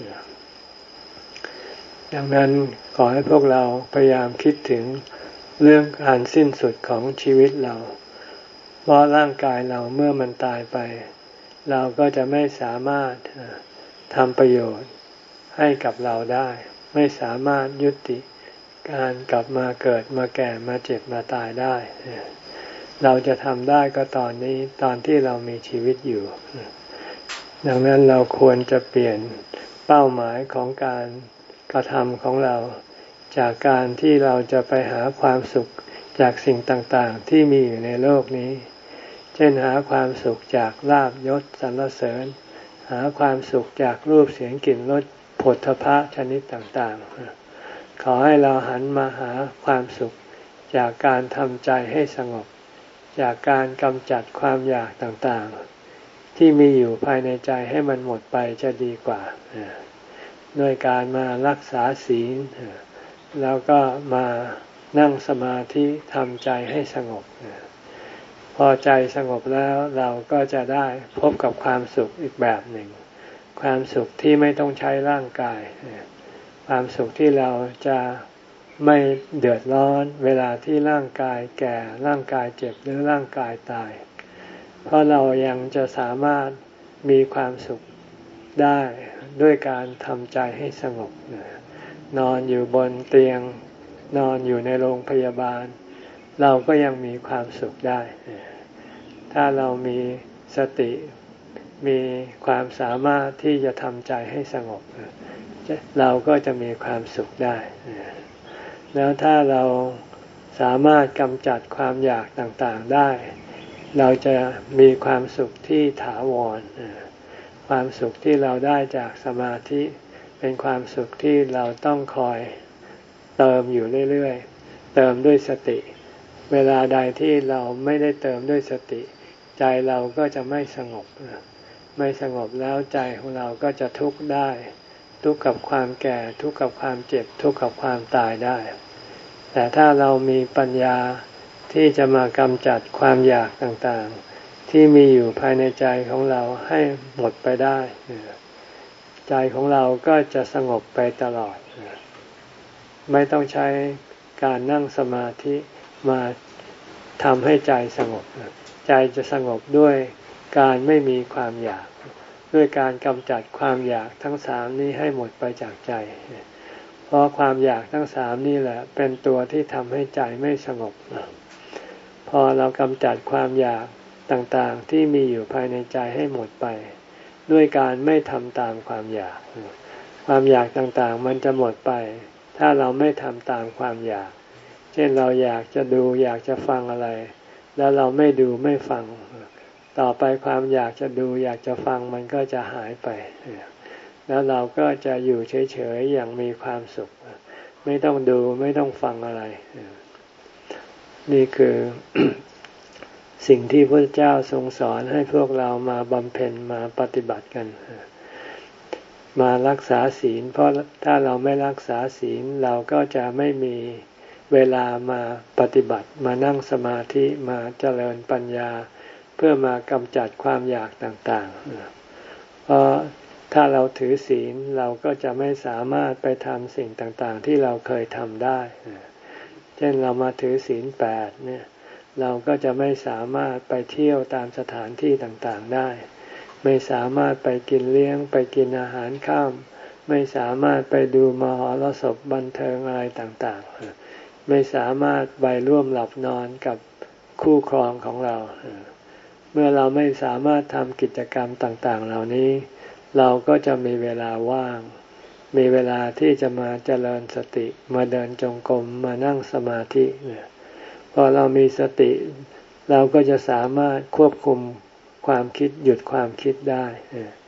ดังนั้นขอให้พวกเราพยายามคิดถึงเรื่องการสิ้นสุดของชีวิตเราเพราะร่างกายเราเมื่อมันตายไปเราก็จะไม่สามารถทำประโยชน์ให้กับเราได้ไม่สามารถยุติการกลับมาเกิดมาแก่มาเจ็บมาตายได้เราจะทำได้ก็ตอนนี้ตอนที่เรามีชีวิตอยู่ดังนั้นเราควรจะเปลี่ยนเป้าหมายของการกระทำของเราจากการที่เราจะไปหาความสุขจากสิ่งต่างๆที่มีอยู่ในโลกนี้เช่นหาความสุขจากลาภยศสรรเสริญหาความสุขจากรูปเสียงกลิ่นรสโผฏฐัพพะชนิดต่างๆขอให้เราหันมาหาความสุขจากการทำใจให้สงบจากการกำจัดความอยากต่างๆที่มีอยู่ภายในใจให้มันหมดไปจะดีกว่าด้วยการมารักษาศีลแล้วก็มานั่งสมาธิทำใจให้สงบพอใจสงบแล้วเราก็จะได้พบกับความสุขอีกแบบหนึ่งความสุขที่ไม่ต้องใช้ร่างกายความสุขที่เราจะไม่เดือดร้อนเวลาที่ร่างกายแก่ร่างกายเจ็บหรือร่างกายตายเพราะเรายังจะสามารถมีความสุขได้ด้วยการทำใจให้สงบนอนอยู่บนเตียงนอนอยู่ในโรงพยาบาลเราก็ยังมีความสุขได้ถ้าเรามีสติมีความสามารถที่จะทำใจให้สงบเราก็จะมีความสุขได้แล้วถ้าเราสามารถกำจัดความอยากต่างๆได้เราจะมีความสุขที่ถาวรความสุขที่เราได้จากสมาธิเป็นความสุขที่เราต้องคอยเติมอยู่เรื่อยๆเติมด้วยสติเวลาใดที่เราไม่ได้เติมด้วยสติใจเราก็จะไม่สงบไม่สงบแล้วใจของเราก็จะทุกข์ได้ทุกข์กับความแก่ทุกข์กับความเจ็บทุกข์กับความตายได้แต่ถ้าเรามีปัญญาที่จะมากำจัดความอยากต่างๆที่มีอยู่ภายในใจของเราให้หมดไปได้ใจของเราก็จะสงบไปตลอดไม่ต้องใช้การนั่งสมาธิมาทำให้ใจสงบใจจะสงบด้วยการไม่มีความอยากด้วยการกำจัดความอยากทั้งสามนี้ให้หมดไปจากใจเพราะความอยากทั้งสามนี่แหละเป็นตัวที่ทำให้ใจไม่สงบพอเรากำจัดความอยากต่างๆที่มีอยู่ภายในใจให้หมดไปด้วยการไม่ทำตามความอยากความอยากต่างๆมันจะหมดไปถ้าเราไม่ทำตามความอยากเช่นเราอยากจะดูอยากจะฟังอะไรแล้วเราไม่ดูไม่ฟังต่อไปความอยากจะดูอยากจะฟังมันก็จะหายไปแล้วเราก็จะอยู่เฉยๆอย่างมีความสุขไม่ต้องดูไม่ต้องฟังอะไรนี่คือ สิ่งที่พระเจ้าทรงสอนให้พวกเรามาบำเพ็ญมาปฏิบัติกันมารักษาศีลเพราะถ้าเราไม่รักษาศีลเราก็จะไม่มีเวลามาปฏิบัติมานั่งสมาธิมาเจริญปัญญาเพื่อมากำจัดความอยากต่างๆเพราะถ้าเราถือศีลเราก็จะไม่สามารถไปทำสิ่งต่างๆที่เราเคยทำได้เช่นเรามาถือศีลแปดเนี่ยเราก็จะไม่สามารถไปเที่ยวตามสถานที่ต่างๆได้ไม่สามารถไปกินเลี้ยงไปกินอาหารค่ำไม่สามารถไปดูมหรสพบันเทิงอะไรต่างๆไม่สามารถไปร่วมหลับนอนกับคู่ครองของเราเมื่อเราไม่สามารถทำกิจกรรมต่างๆเหล่านี้เราก็จะมีเวลาว่างมีเวลาที่จะมาเจริญสติมาเดินจงกรมมานั่งสมาธิพอเรามีสติเราก็จะสามารถควบคุมความคิดหยุดความคิดได้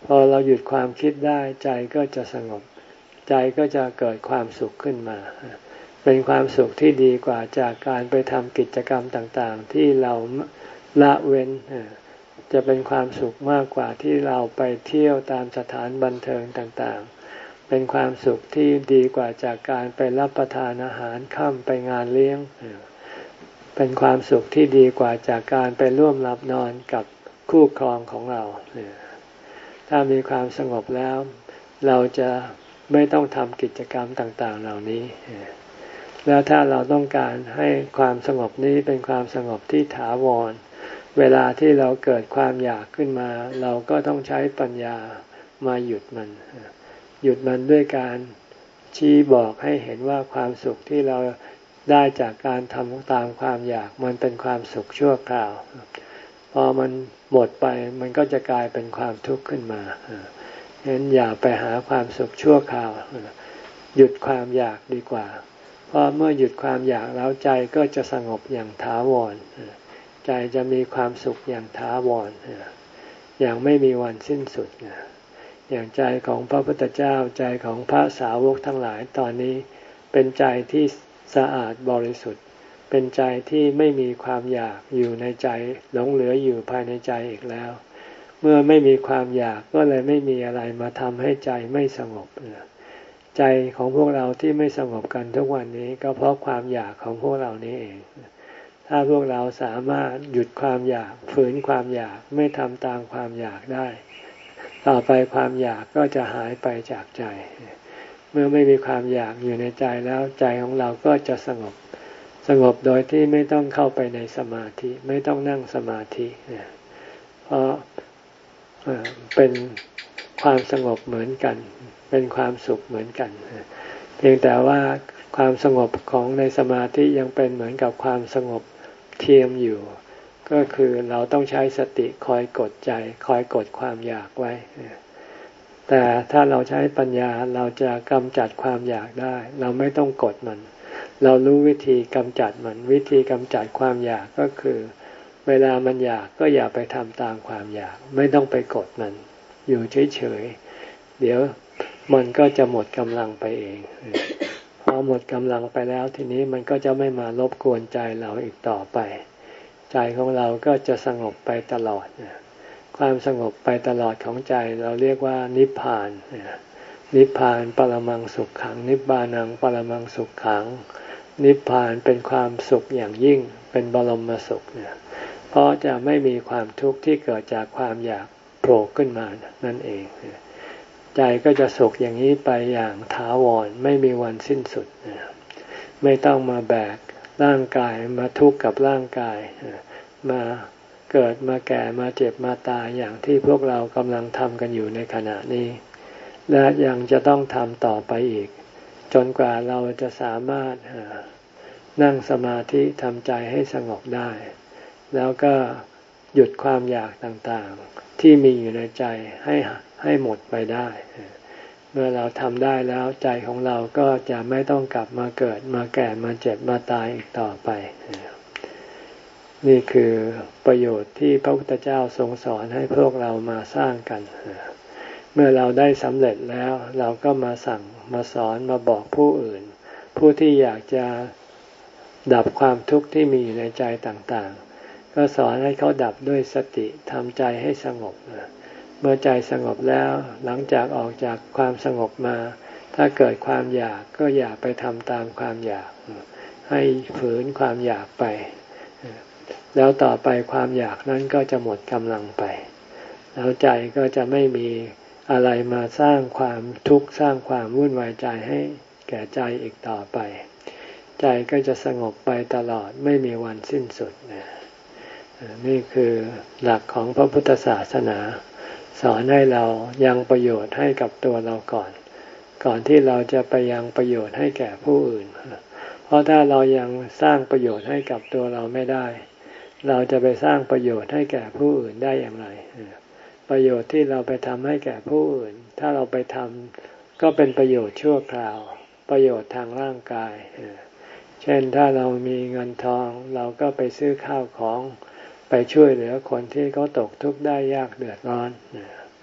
พอเราหยุดความคิดได้ใจก็จะสงบใจก็จะเกิดความสุขขึ้นมาเป็นความสุขที่ดีกว่าจากการไปทำกิจกรรมต่างๆที่เราละเว้นจะเป็นความสุขมากกว่าที่เราไปเที่ยวตามสถานบันเทิงต่างๆเป็นความสุขที่ดีกว่าจากการไปรับประทานอาหารค่ำไปงานเลี้ยงเป็นความสุขที่ดีกว่าจากการไปร่วมหลับนอนกับคู่ครองของเราถ้ามีความสงบแล้วเราจะไม่ต้องทำกิจกรรมต่างๆเหล่านี้แล้วถ้าเราต้องการให้ความสงบนี้เป็นความสงบที่ถาวรเวลาที่เราเกิดความอยากขึ้นมาเราก็ต้องใช้ปัญญามาหยุดมันหยุดมันด้วยการชี้บอกให้เห็นว่าความสุขที่เราได้จากการทำตามความอยากมันเป็นความสุขชั่วคราวพอมันหมดไปมันก็จะกลายเป็นความทุกข์ขึ้นมาฉะนั้นอย่าไปหาความสุขชั่วคราวหยุดความอยากดีกว่าเพราะเมื่อหยุดความอยากแล้วใจก็จะสงบอย่างถาวรใจจะมีความสุขอย่างถาวรอย่างไม่มีวันสิ้นสุดอย่างใจของพระพุทธเจ้าใจของพระสาวกทั้งหลายตอนนี้เป็นใจที่สะอาดบริสุทธิ์เป็นใจที่ไม่มีความอยากอยู่ในใจหลงเหลืออยู่ภายในใจอีกแล้วเมื่อไม่มีความอยากก็เลยไม่มีอะไรมาทำให้ใจไม่สงบใจของพวกเราที่ไม่สงบกันทุกวันนี้ก็เพราะความอยากของพวกเรานี้เองถ้าพวกเราสามารถหยุดความอยากฝืนความอยากไม่ทำตามความอยากได้ต่อไปความอยากก็จะหายไปจากใจเมื่อไม่มีความอยากอยู่ในใจแล้วใจของเราก็จะสงบสงบโดยที่ไม่ต้องเข้าไปในสมาธิไม่ต้องนั่งสมาธิเพราะเป็นความสงบเหมือนกันเป็นความสุขเหมือนกันเพียงแต่ว่าความสงบของในสมาธิยังเป็นเหมือนกับความสงบเทียมอยู่ก็คือเราต้องใช้สติคอยกดใจคอยกดความอยากไว้แต่ถ้าเราใช้ปัญญาเราจะกำจัดความอยากได้เราไม่ต้องกดมันเรารู้วิธีกำจัดมันวิธีกำจัดความอยากก็คือเวลามันอยากก็อย่าไปทำตามความอยากไม่ต้องไปกดมันอยู่เฉยๆเดี๋ยวมันก็จะหมดกำลังไปเองพอหมดกำลังไปแล้วทีนี้มันก็จะไม่มารบกวนใจเราอีกต่อไปใจของเราก็จะสงบไปตลอดความสงบไปตลอดของใจเราเรียกว่านิพพานนิพพานปรมังสุขขังนิพพานังปรมังสุขขังนิพพานเป็นความสุขอย่างยิ่งเป็นบรมสุขเนี่ยเพราะจะไม่มีความทุกข์ที่เกิดจากความอยากโผล่ขึ้นมานั่นเองใจก็จะสุขอย่างนี้ไปอย่างถาวรไม่มีวันสิ้นสุดไม่ต้องมาแบกร่างกายมาทุกข์กับร่างกายมาเกิดมาแก่มาเจ็บมาตายอย่างที่พวกเรากำลังทำกันอยู่ในขณะนี้และยังจะต้องทำต่อไปอีกจนกว่าเราจะสามารถนั่งสมาธิทำใจให้สงบได้แล้วก็หยุดความอยากต่างๆที่มีอยู่ในใจให้ให้หมดไปได้เมื่อเราทำได้แล้วใจของเราก็จะไม่ต้องกลับมาเกิดมาแก่มาเจ็บมาตายอีกต่อไปนี่คือประโยชน์ที่พระพุทธเจ้าทรงสอนให้พวกเรามาสร้างกันเมื่อเราได้สำเร็จแล้วเราก็มาสั่งมาสอนมาบอกผู้อื่นผู้ที่อยากจะดับความทุกข์ที่มีอยู่ในใจต่างๆก็สอนให้เขาดับด้วยสติทำใจให้สงบเมื่อใจสงบแล้วหลังจากออกจากความสงบมาถ้าเกิดความอยากก็อย่าไปทำตามความอยากให้ฝืนความอยากไปแล้วต่อไปความอยากนั้นก็จะหมดกำลังไปแล้วใจก็จะไม่มีอะไรมาสร้างความทุกข์สร้างความวุ่นวายใจให้แก่ใจอีกต่อไปใจก็จะสงบไปตลอดไม่มีวันสิ้นสุดนี่คือหลักของพระพุทธศาสนาสอนให้เรายังประโยชน์ให้กับตัวเราก่อนก่อนที่เราจะไปยังประโยชน์ให้แก่ผู้อื่นเพราะถ้าเรายังสร้างประโยชน์ให้กับตัวเราไม่ได้เราจะไปสร้างประโยชน์ให้แก่ผู้อื่นได้อย่างไรประโยชน์ที่เราไปทำให้แก่ผู้อื่นถ้าเราไปทำก็เป็นประโยชน์ชั่วคราวประโยชน์ทางร่างกายเช่นถ้าเรามีเงินทองเราก็ไปซื้อข้าวของไปช่วยเหลือคนที่เขาตกทุกข์ได้ยากเดือดร้อน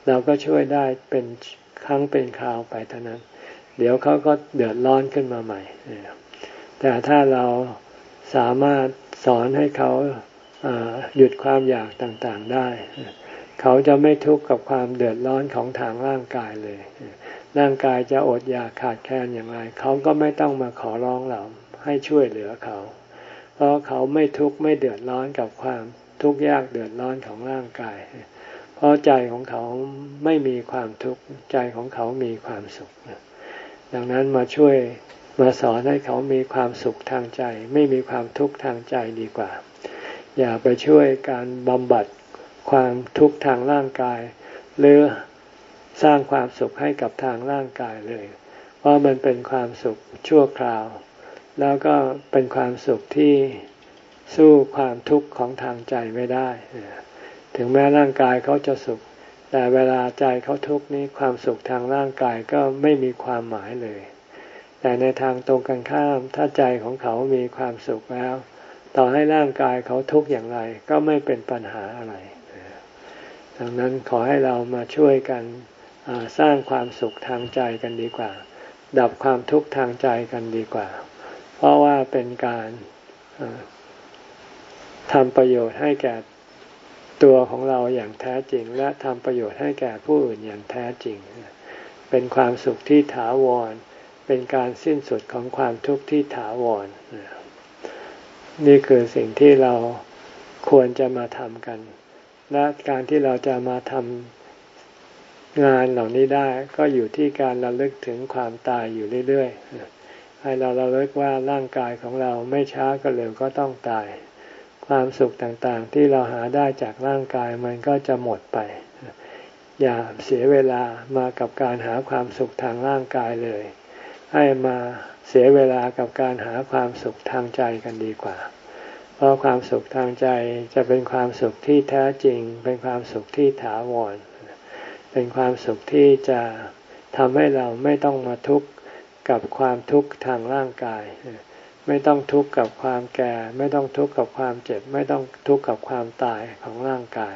เราก็ช่วยได้เป็นครั้งเป็นคราวไปเท่านั้นเดี๋ยวเขาก็เดือดร้อนขึ้นมาใหม่แต่ถ้าเราสามารถสอนให้เขาหยุดความอยากต่างๆได้เขาจะไม่ทุกข์กับความเดือดร้อนของทางร่างกายเลยร่างกายจะอดอยากขาดแคลนอย่างไรเขาก็ไม่ต้องมาขอร้องเราให้ช่วยเหลือเขาเพราะเขาไม่ทุกข์ไม่เดือดร้อนกับความทุกข์ยากเดือดร้อนของร่างกายเพราะใจของเขาไม่มีความทุกข์ใจของเขามีความสุขดังนั้นมาช่วยมาสอนให้เขามีความสุขทางใจไม่มีความทุกข์ทางใจดีกว่าอย่าไปช่วยการบำบัดความทุกข์ทางร่างกายหรือสร้างความสุขให้กับทางร่างกายเลยเพราะมันเป็นความสุขชั่วคราวแล้วก็เป็นความสุขที่สู้ความทุกข์ของทางใจไม่ได้ถึงแม้ร่างกายเขาจะสุขแต่เวลาใจเขาทุกข์นี้ความสุขทางร่างกายก็ไม่มีความหมายเลยแต่ในทางตรงกันข้ามถ้าใจของเขามีความสุขแล้วต่อให้ร่างกายเขาทุกข์อย่างไรก็ไม่เป็นปัญหาอะไรดังนั้นขอให้เรามาช่วยกันสร้างความสุขทางใจกันดีกว่าดับความทุกข์ทางใจกันดีกว่าเพราะว่าเป็นการทำประโยชน์ให้แก่ตัวของเราอย่างแท้จริงและทำประโยชน์ให้แก่ผู้อื่นอย่างแท้จริงเป็นความสุขที่ถาวรเป็นการสิ้นสุดของความทุกข์ที่ถาวรนี่คือสิ่งที่เราควรจะมาทำกันและการที่เราจะมาทำงานเหล่านี้ได้ก็อยู่ที่การระลึกถึงความตายอยู่เรื่อยๆให้เราระลึกว่าร่างกายของเราไม่ช้าก็เร็วก็ต้องตายความสุขต่างๆที่เราหาได้จากร่างกายมันก็จะหมดไปอย่าเสียเวลามากับการหาความสุขทางร่างกายเลยให้มาเสียเวลากับการหาความสุขทางใจกันดีกว่าเพราะความสุขทางใจจะเป็นความสุขที่แท้จริงเป็นความสุขที่ถาวรเป็นความสุขที่จะทำให้เราไม่ต้องมาทุกข์กับความทุกข์ทางร่างกายไม่ต้องทุกข์กับความแก่ไม่ต้องทุกข์กับความเจ็บไม่ต้องทุกข์กับความตายของร่างกาย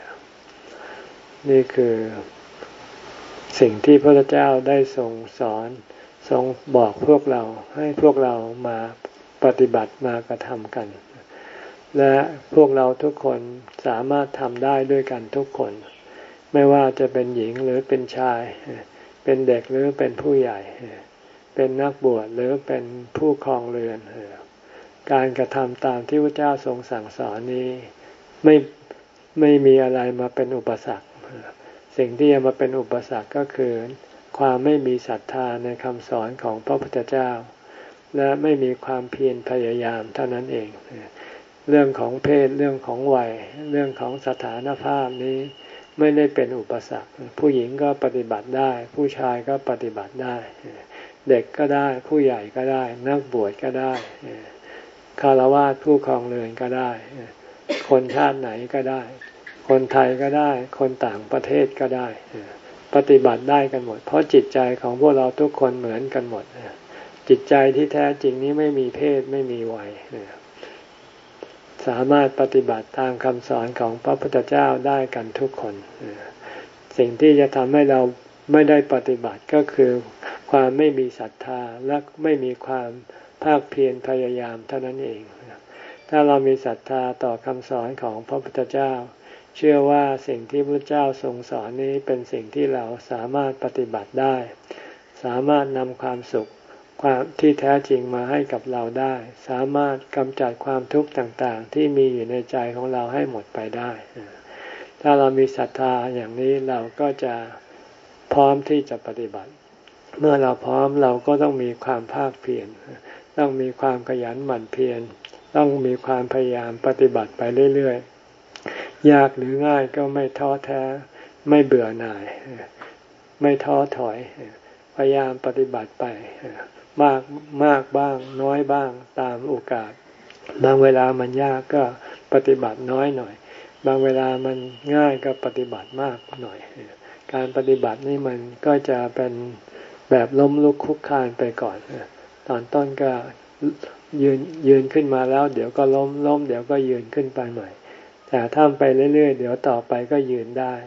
นี่คือสิ่งที่พระพุทธเจ้าได้ทรงสอนทรงบอกพวกเราให้พวกเรามาปฏิบัติมากระทำกันและพวกเราทุกคนสามารถทำได้ด้วยกันทุกคนไม่ว่าจะเป็นหญิงหรือเป็นชายเป็นเด็กหรือเป็นผู้ใหญ่เป็นนักบวชหรือเป็นผู้ครองเรือนการกระทำตามที่พระเจ้าทรงสั่งสอนนี้ไม่ไม่มีอะไรมาเป็นอุปสรรคสิ่งที่จะมาเป็นอุปสรรคก็คือความไม่มีศรัทธาในคำสอนของพระพุทธเจ้าและไม่มีความเพียรพยายามเท่านั้นเองเรื่องของเพศเรื่องของวัยเรื่องของสถานภาพนี้ไม่ได้เป็นอุปสรรคผู้หญิงก็ปฏิบัติได้ผู้ชายก็ปฏิบัติได้เด็กก็ได้ผู้ใหญ่ก็ได้นักบวชก็ได้ฆราวาสผู้ครองเรือนก็ได้คนชาติไหนก็ได้คนไทยก็ได้คนต่างประเทศก็ได้ปฏิบัติได้กันหมดเพราะจิตใจของพวกเราทุกคนเหมือนกันหมดจิตใจที่แท้จริงนี้ไม่มีเพศไม่มีวัยสามารถปฏิบัติตามคำสอนของพระพุทธเจ้าได้กันทุกคนสิ่งที่จะทำให้เราไม่ได้ปฏิบัติก็คือความไม่มีศรัทธาและไม่มีความภาคเพียรพยายามเท่านั้นเองถ้าเรามีศรัทธาต่อคำสอนของพระพุทธเจ้าเชื่อว่าสิ่งที่พระเจ้าทรงสอนนี้เป็นสิ่งที่เราสามารถปฏิบัติได้สามารถนำความสุขความที่แท้จริงมาให้กับเราได้สามารถกำจัดความทุกข์ต่างๆที่มีอยู่ในใจของเราให้หมดไปได้ถ้าเรามีศรัทธาอย่างนี้เราก็จะพร้อมที่จะปฏิบัติเมื่อเราพร้อมเราก็ต้องมีความภาคเพียรต้องมีความขยันหมั่นเพียรต้องมีความพยายามปฏิบัติไปเรื่อยๆยากหรือง่ายก็ไม่ท้อแท้ไม่เบื่อหน่ายไม่ท้อถอยพยายามปฏิบัติไปมากมากบ้างน้อยบ้างตามโอกาสบางเวลามันยากก็ปฏิบัติน้อยหน่อยบางเวลามันง่ายก็ปฏิบัติมากหน่อยการปฏิบัตินี่มันก็จะเป็นแบบล้มลุกคลุกคลานไปก่อนตอนต้นก็ยืนยืนขึ้นมาแล้วเดี๋ยวก็ล้มล้มเดี๋ยวก็ยืนขึ้นไปใหม่แต่ถ้าไปเรื่อยๆเดี๋ยวต่อไปก็ยืนได้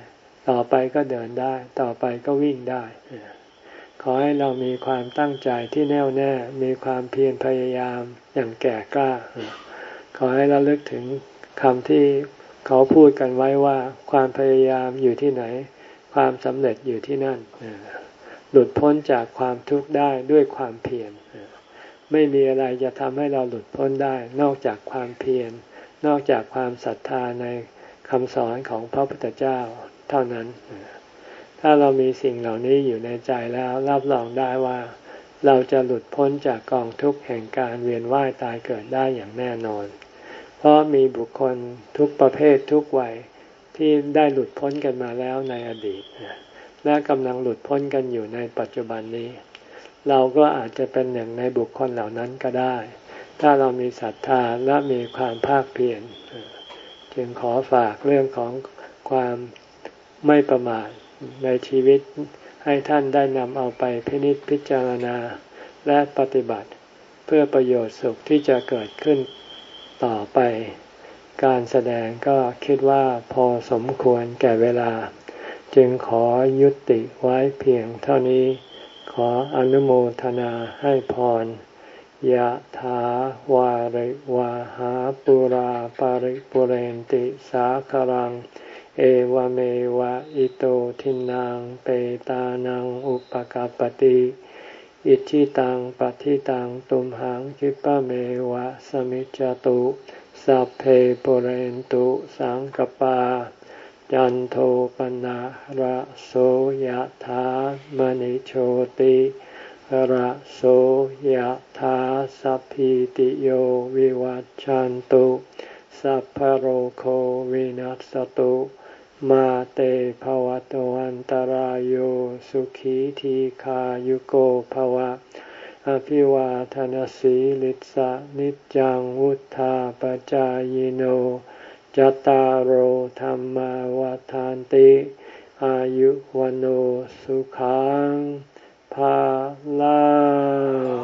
ต่อไปก็เดินได้ต่อไปก็วิ่งได้ขอให้เรามีความตั้งใจที่แน่วแน่มีความเพียรพยายามอย่างแก่กล้าขอให้เราลึกถึงคำที่เขาพูดกันไว้ว่าความพยายามอยู่ที่ไหนความสำเร็จอยู่ที่นั่นหลุดพ้นจากความทุกข์ได้ด้วยความเพียรไม่มีอะไรจะทำให้เราหลุดพ้นได้นอกจากความเพียรนอกจากความศรัทธาในคำสอนของพระพุทธเจ้าเท่านั้นถ้าเรามีสิ่งเหล่านี้อยู่ในใจแล้วรับรองได้ว่าเราจะหลุดพ้นจากกองทุกข์แห่งการเวียนว่ายตายเกิดได้อย่างแน่นอนเพราะมีบุคคลทุกประเภททุกวัยที่ได้หลุดพ้นกันมาแล้วในอดีตและกำลังหลุดพ้นกันอยู่ในปัจจุบันนี้เราก็อาจจะเป็นหนึ่งในบุคคลเหล่านั้นก็ได้ถ้าเรามีศรัทธาและมีความภาคเพียรจึงขอฝากเรื่องของความไม่ประมาทในชีวิตให้ท่านได้นำเอาไปพินิจพิจารณาและปฏิบัติเพื่อประโยชน์สุขที่จะเกิดขึ้นต่อไปการแสดงก็คิดว่าพอสมควรแก่เวลาจึงขอยุติไว้เพียงเท่านี้ขออนุโมทนาให้พรยะถาวาริวาหาปุราปาริปุเรนติสาคารังเอวเมวะอิโตทินังเปตานังอุปกัปปติอิชิตังปฏิตังตุมหังคิปะเมวะสมิจจตุสัพเพปุเรนตุสังกปาจันโทปนะระโสยถามณิโชติระโสยถาสัพพิติโยวิวัจจันตุสัพพะโรโควินัสตุมาเตภวัตวันตารโยสุขีทีขายุโกภวะอภิวาทนาสีลิสะนิจังวุธาปจายโนจัตตารโอธรรมวาทานติอายุวันโอสุขังภาลัง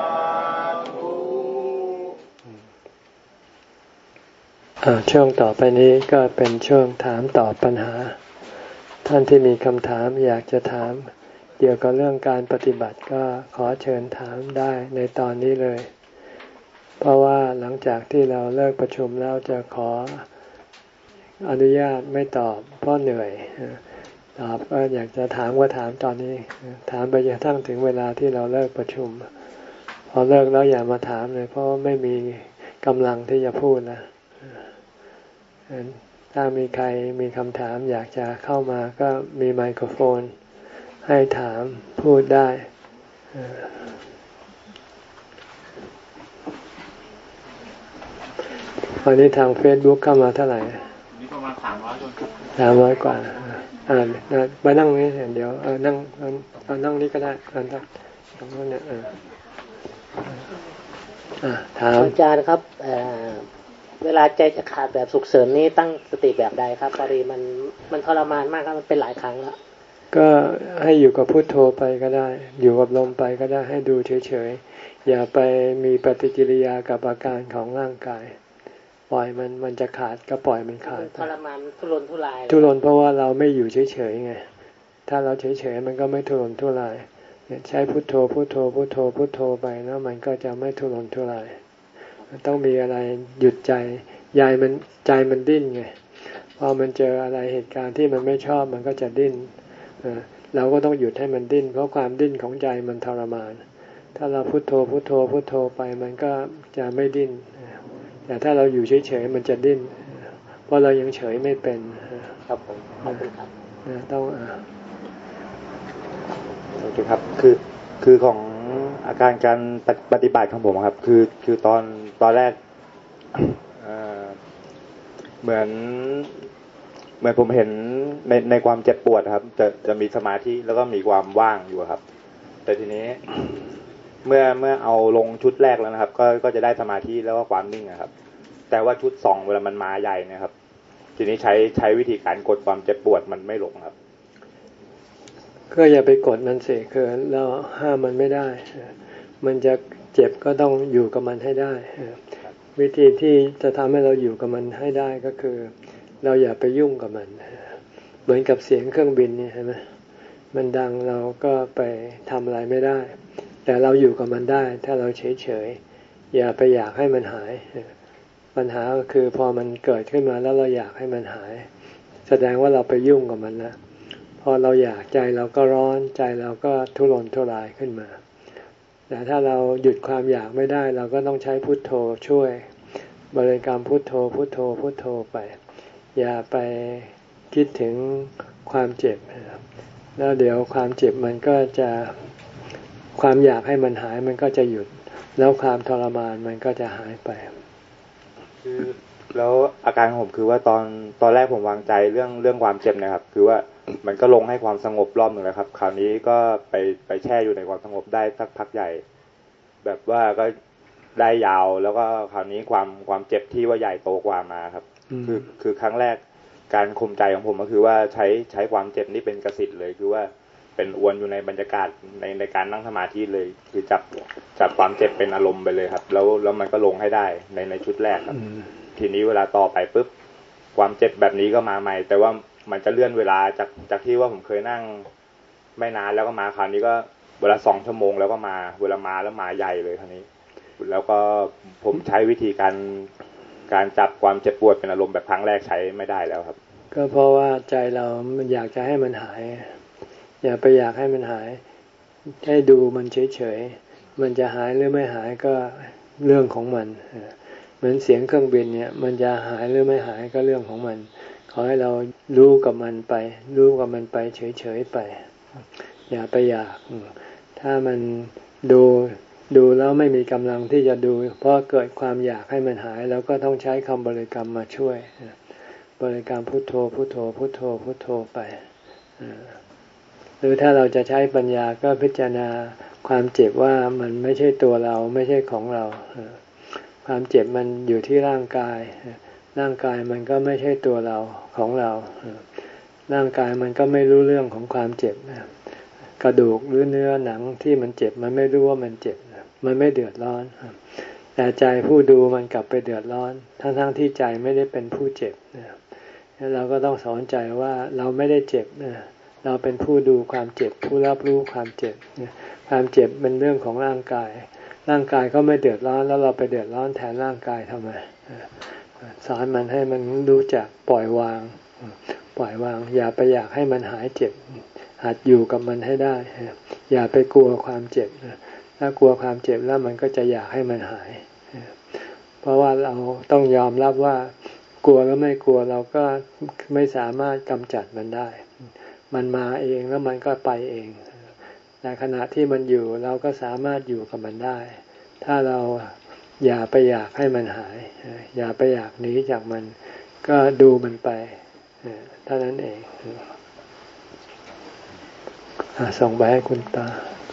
ช่วงต่อไปนี้ก็เป็นช่วงถามตอบปัญหาท่านที่มีคำถามอยากจะถามเกี่ยวกับเรื่องการปฏิบัติก็ขอเชิญถามได้ในตอนนี้เลยเพราะว่าหลังจากที่เราเลิกประชุมแล้วจะขออนุญาตไม่ตอบเพราะเหนื่อยตอบก็อยากจะถามก็ถามตอนนี้ถามไปจนกระทั่งถึงเวลาที่เราเลิกประชุมพอเลิกแล้วอย่ามาถามเลยเพราะไม่มีกำลังที่จะพูดนะถ้ามีใครมีคำถามอยากจะเข้ามาก็มีไมโครโฟนให้ถามพูดได้วันนี้ทาง Facebook เข้ามาเท่าไหร่นี่ประมาณสามร้อยคนครับสามร้อยกว่าอ่ามานั่งนี้เดี๋ยวเออนั่งเอานั่งนี้ก็ได้อันนั้นตรงนู้นเนี่ยเอออ่าถามอาจารย์ครับเอ่อเวลาใจจะขาดแบบฉุกเฉินนี้ตั้งสติแบบใดครับพอดีมันมันทรมานมากครับมันเป็นหลายครั้งแล้วก็ให้อยู่กับพุทโธไปก็ได้อยู่กับลมไปก็ได้ให้ดูเฉยๆอย่าไปมีปฏิกิริยากับอาการของร่างกายปล่อยมันมันจะขาดก็ปล่อยมันขาดทรมานทุรนทุรายทุรนเพราะว่าเราไม่อยู่เฉยๆไงถ้าเราเฉยๆมันก็ไม่ทุรนทุรายใช้พุทโธพุทโธพุทโธพุทโธไปแล้วมันก็จะไม่ทุรนทุรายต้องมีอะไรหยุดใจยายมันใจมันดิ้นไงพอมันเจออะไรเหตุการณ์ที่มันไม่ชอบมันก็จะดิ้นเราก็ต้องหยุดให้มันดิ้นเพราะความดิ้นของใจมันทรมานถ้าเราพุทโธพุทโธพุทโธไปมันก็จะไม่ดิ้นแต่ถ้าเราอยู่เฉยๆมันจะดิ้นเพราะเรายังเฉยไม่เป็นครับผมขอบคุณครับต้องโอเคครับคือคือของอาการการปฏิบัติของผมครับคือคือตอนตอนแรกเอ่อเหมือนเหมือนผมเห็นในในความเจ็บปวดครับจะจะมีสมาธิแล้วก็มีความว่างอยู่ครับแต่ทีนี้เมื่อเมื่อเอาลงชุดแรกแล้วนะครับก็ก็จะได้สมาธิแล้วก็ความนิ่งนะครับแต่ว่าชุดสองเวลามันมาใหญ่นะครับทีนี้ใช้ใช้วิธีการกดความเจ็บปวดมันไม่ลงครับก็อย่าไปกดมันสิคือเราห้ามมันไม่ได้มันจะเจ็บก็ต้องอยู่กับมันให้ได้วิธีที่จะทำให้เราอยู่กับมันให้ได้ก็คือเราอย่าไปยุ่งกับมันเหมือนกับเสียงเครื่องบินเนี่ยเห็นไหมมันดังเราก็ไปทำอะไรไม่ได้แต่เราอยู่กับมันได้ถ้าเราเฉยๆอย่าไปอยากให้มันหายปัญหาก็คือพอมันเกิดขึ้นมาแล้วเราอยากให้มันหายแสดงว่าเราไปยุ่งกับมันแล้วพอเราอยากใจเราก็ร้อนใจเราก็ทุรนทุรายขึ้นมาแต่ถ้าเราหยุดความอยากไม่ได้เราก็ต้องใช้พุทโธช่วยบริกรรมพุทโธพุทโธพุทโธไปอย่าไปคิดถึงความเจ็บแล้วเดี๋ยวความเจ็บมันก็จะความอยากให้มันหายมันก็จะหยุดแล้วความทรมานมันก็จะหายไปคือแล้วอาการของผมคือว่าตอนตอนแรกผมวางใจเรื่องเรื่องความเจ็บนะครับคือว่ามันก็ลงให้ความสงบรอบหนึ่งแล้วครับคราวนี้ก็ไปไปแช่อยู่ในความสงบได้สักพักใหญ่แบบว่าก็ได้ยาวแล้วก็คราวนี้ความความเจ็บที่ว่าใหญ่โตกว่ามาครับคือคือครั้งแรกการข่มใจของผมก็คือว่าใช้ใช้ความเจ็บนี่เป็นกสิทธิ์เลยคือว่าเป็นอวนอยู่ในบรรยากาศในในการนั่งสมาธิเลยคือจับจับความเจ็บเป็นอารมณ์ไปเลยครับแล้วแล้วมันก็ลงให้ได้ในในชุดแรกครับทีนี้เวลาต่อไปปุ๊บความเจ็บแบบนี้ก็มาใหม่แต่ว่ามันจะเลื่อนเวลาจากจากที่ว่าผมเคยนั่งไม่นานแล้วก็มาคราวนี้ก็เวลาสองชั่วโมงแล้วก็มาเวลามาแล้วมาใหญ่เลยคราวนี้แล้วก็ผมใช้วิธีการการจับความเจ็บปวดเป็นอารมณ์แบบครั้งแรกใช้ไม่ได้แล้วครับก็เพราะว่าใจเรามันอยากจะให้มันหายอย่าไปอยากให้มันหายให้ดูมันเฉยๆมันจะหายหรือไม่หายก็เรื่องของมันเหมือนเสียงเครื่องบินเนี่ยมันจะหายหรือไม่หายก็เรื่องของมันขอให้เรารู้กับมันไปรู้กับมันไปเฉยๆไปอย่าไปอยากถ้ามันดูดูแล้วไม่มีกำลังที่จะดูเพราะเกิดความอยากให้มันหายแล้วก็ต้องใช้คำบริกรรมมาช่วยบริกรรมพุทโธพุทโธพุทโธพุทโธไปหรือถ้าเราจะใช้ปัญญาก็พิจารณาความเจ็บว่ามันไม่ใช่ตัวเราไม่ใช่ของเราความเจ็บมันอยู่ที่ร่างกายร่างกายมันก็ไม่ใช่ตัวเราของเราร่างกายมันก็ไม่รู้เรื่องของความเจ็บกระดูกหรือเนื้อหนังที่มันเจ็บมันไม่รู้ว่ามันเจ็บมันไม่เดือดร้อนแต่ใจผู้ดูมันกลับไปเดือดร้อนทั้งๆที่ใจไม่ได้เป็นผู้เจ็บเราก็ต้องสอนใจว่าเราไม่ได้เจ็บเราเป็นผู้ดูความเจ็บผู้รับรู้ความเจ็บความเจ็บเป็นเรื่องของร่างกายร่างกายก็ไม่เดือดร้อนแล้วเราไปเดือดร้อนแทนร่างกายทำไมสอนมันให้มันรู้จักปล่อยวางปล่อยวางอย่าไปอยากให้มันหายเจ็บหัดอยู่กับมันให้ได้อย่าไปกลัวความเจ็บถ้ากลัวความเจ็บแล้วมันก็จะอยากให้มันหายเพราะว่าเราต้องยอมรับว่ากลัวแล้วไม่กลัวเราก็ไม่สามารถกำจัดมันได้มันมาเองแล้วมันก็ไปเองแต่ขณะที่มันอยู่เราก็สามารถอยู่กับมันได้ถ้าเราอย่าไปอยากให้มันหายอย่าไปอยากหนีจากมันก็ดูมันไปเท่านั้นเองส่งไปให้คุณตา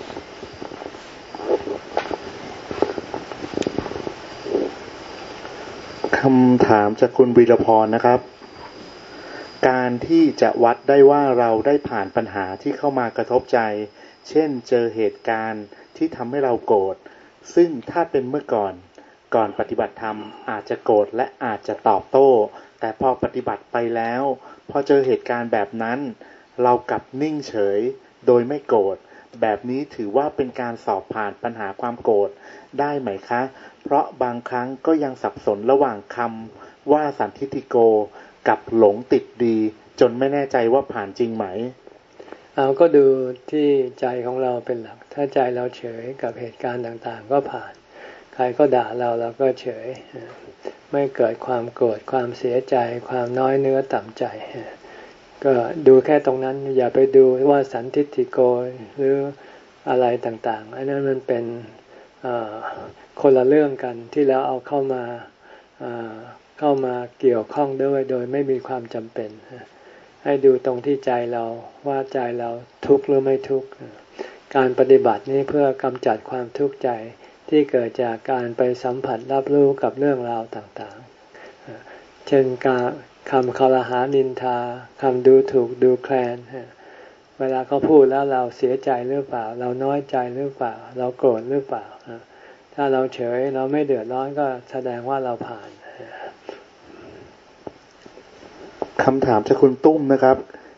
คำถามจากคุณวีรพรนะครับการที่จะวัดได้ว่าเราได้ผ่านปัญหาที่เข้ามากระทบใจเช่นเจอเหตุการณ์ที่ทำให้เราโกรธซึ่งถ้าเป็นเมื่อก่อนก่อนปฏิบัติธรรมอาจจะโกรธและอาจจะตอบโต้แต่พอปฏิบัติไปแล้วพอเจอเหตุการณ์แบบนั้นเรากลับนิ่งเฉยโดยไม่โกรธแบบนี้ถือว่าเป็นการสอบผ่านปัญหาความโกรธได้ไหมคะเพราะบางครั้งก็ยังสับสนระหว่างคำว่าสันทิฏฐิโกกับหลงติดดีจนไม่แน่ใจว่าผ่านจริงไหมเราก็ดูที่ใจของเราเป็นหลักถ้าใจเราเฉยกับเหตุการณ์ต่างๆก็ผ่านใครก็ด่าเราเราก็เฉยไม่เกิดความโกรธความเสียใจความน้อยเนื้อต่ำใจก็ดูแค่ตรงนั้นอย่าไปดูว่าสันทิฏฐิโกหรืออะไรต่างๆอันนั้นมันเป็นคนละเรื่องกันที่เราเอาเข้ามาเข้ามาเกี่ยวข้องด้วยโดยไม่มีความจำเป็นให้ดูตรงที่ใจเราว่าใจเราทุกข์หรือไม่ทุกข์การปฏิบัตินี้เพื่อกำจัดความทุกข์ใจที่เกิดจากการไปสัมผัสรับรู้กับเรื่องราวต่างๆเช่นการคำคอรหานินทาคำดูถูกดูแคลนเวลาเขาพูดแล้วเราเสียใจหรือเปล่าเราน้อยใจหรือเปล่าเราโกรธหรือเปล่าถ้าเราเฉยเราไม่เดือดร้อนก็แสดงว่าเราผ่านคำถามจากคุณตุ้มนะครับ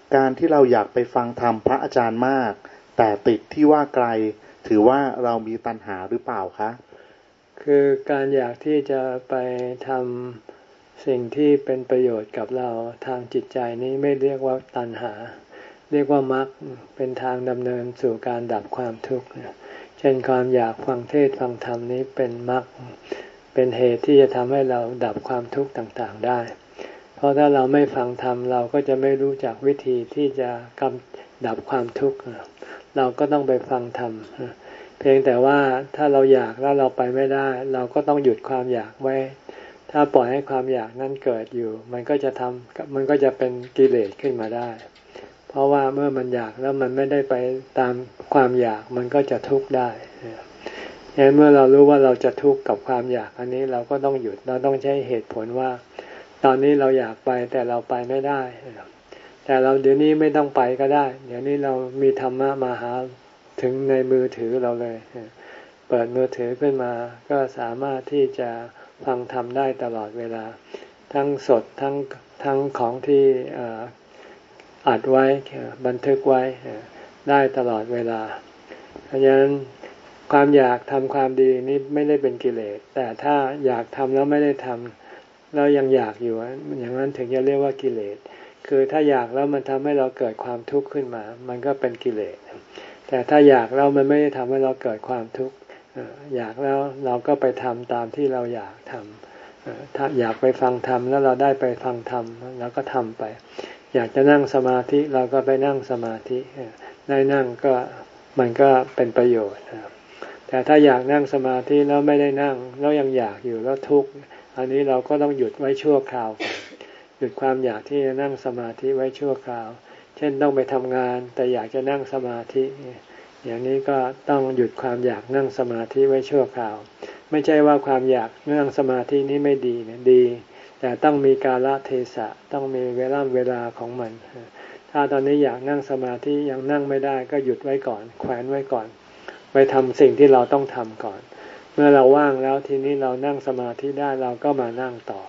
การที่เราอยากไปฟังธรรมพระอาจารย์มากแต่ติดที่ว่าไกลถือว่าเรามีตัณหาหรือเปล่าคะคือการอยากที่จะไปทำสิ่งที่เป็นประโยชน์กับเราทางจิตใจนี้ไม่เรียกว่าตัณหาเรียกว่ามรรคเป็นทางดำเนินสู่การดับความทุกข์เช่นความอยากฟังเทศน์ฟังธรรมนี้เป็นมรรคเป็นเหตุที่จะทำให้เราดับความทุกข์ต่างๆได้เพราะถ้าเราไม่ฟังธรรมเราก็จะไม่รู้จักวิธีที่จะกำดับความทุกข์เราก็ต้องไปฟังธรรมเพียงแต่ว่าถ้าเราอยากแล้วเราไปไม่ได้เราก็ต้องหยุดความอยากไว้ถ้าปล่อยให้ความอยากนั้นเกิดอยู่มันก็จะทำมันก็จะเป็นกิเลสขึ้นมาได้เพราะว่าเมื่อมันอยากแล้วมันไม่ได้ไปตามความอยากมันก็จะทุกข์ได้ดังนั้นเมื่อเรารู้ว่าเราจะทุกข์กับความอยากอันนี้เราก็ต้องหยุดเราต้องใช้เหตุผลว่าตอนนี้เราอยากไปแต่เราไปไม่ได้แต่เราเดี๋ยวนี้ไม่ต้องไปก็ได้เดี๋ยวนี้เรามีธรรมะมาหาถึงในมือถือเราเลยเปิดมือถือขึ้นมาก็สามารถที่จะฟังธรรมได้ตลอดเวลาทั้งสดทั้งทั้งของที่อัดไว้บันทึกไว้ได้ตลอดเวลาเพราะฉะนั้นความอยากทำความดีนี้ไม่ได้เป็นกิเลสแต่ถ้าอยากทำแล้วไม่ได้ทำแล้วยังอยากอยู่อย่างนั้นถึงจะเรียกว่ากิเลสคือถ้าอยากแล้วมันทำให้เราเกิดความทุกข์ขึ้นมามันก็เป็นกิเลสแต่ถ้าอยากแล้วมันไม่ได้ทำให้เราเกิดความทุกข์อยากแล้วเราก็ไปทำตามที่เราอยากทำถ้าอยากไปฟังธรรมแล้วเราได้ไปฟังธรรมเราก็ทำไปอยากจะนั่งสมาธิเราก็ไปนั่งสมาธิได้นั่งก็มันก็เป็นประโยชน์แต่ถ้าอยากนั่งสมาธิแล้วไม่ได้นั่งแล้วยังอยากอยู่แล้วทุกข์อันนี้เราก็ต้องหยุดไว้ชั่วคราวหยุดความอยากที่จะนั่งสมาธิไว้ชั่วคราวเช่นต้องไปทำงานแต่อยากจะนั่งสมาธิอย่างนี้ก็ต้องหยุดความอยากนั่งสมาธิไว้ชั่วคราวไม่ใช่ว่าความอยากนั่งสมาธินี้ไม่ดีนะดีแต่ต้องมีกาลเทศะต้องมีเวลาเวลาของมันถ้าตอนนี้อยากนั่งสมาธิยังนั่งไม่ได้ก็หยุดไว้ก่อนแขวนไว้ก่อนไปทำสิ่งที่เราต้องทำก่อนเมื่อเราว่างแล้วทีนี้เรานั่งสมาธิได้เราก็มานั่งต่อ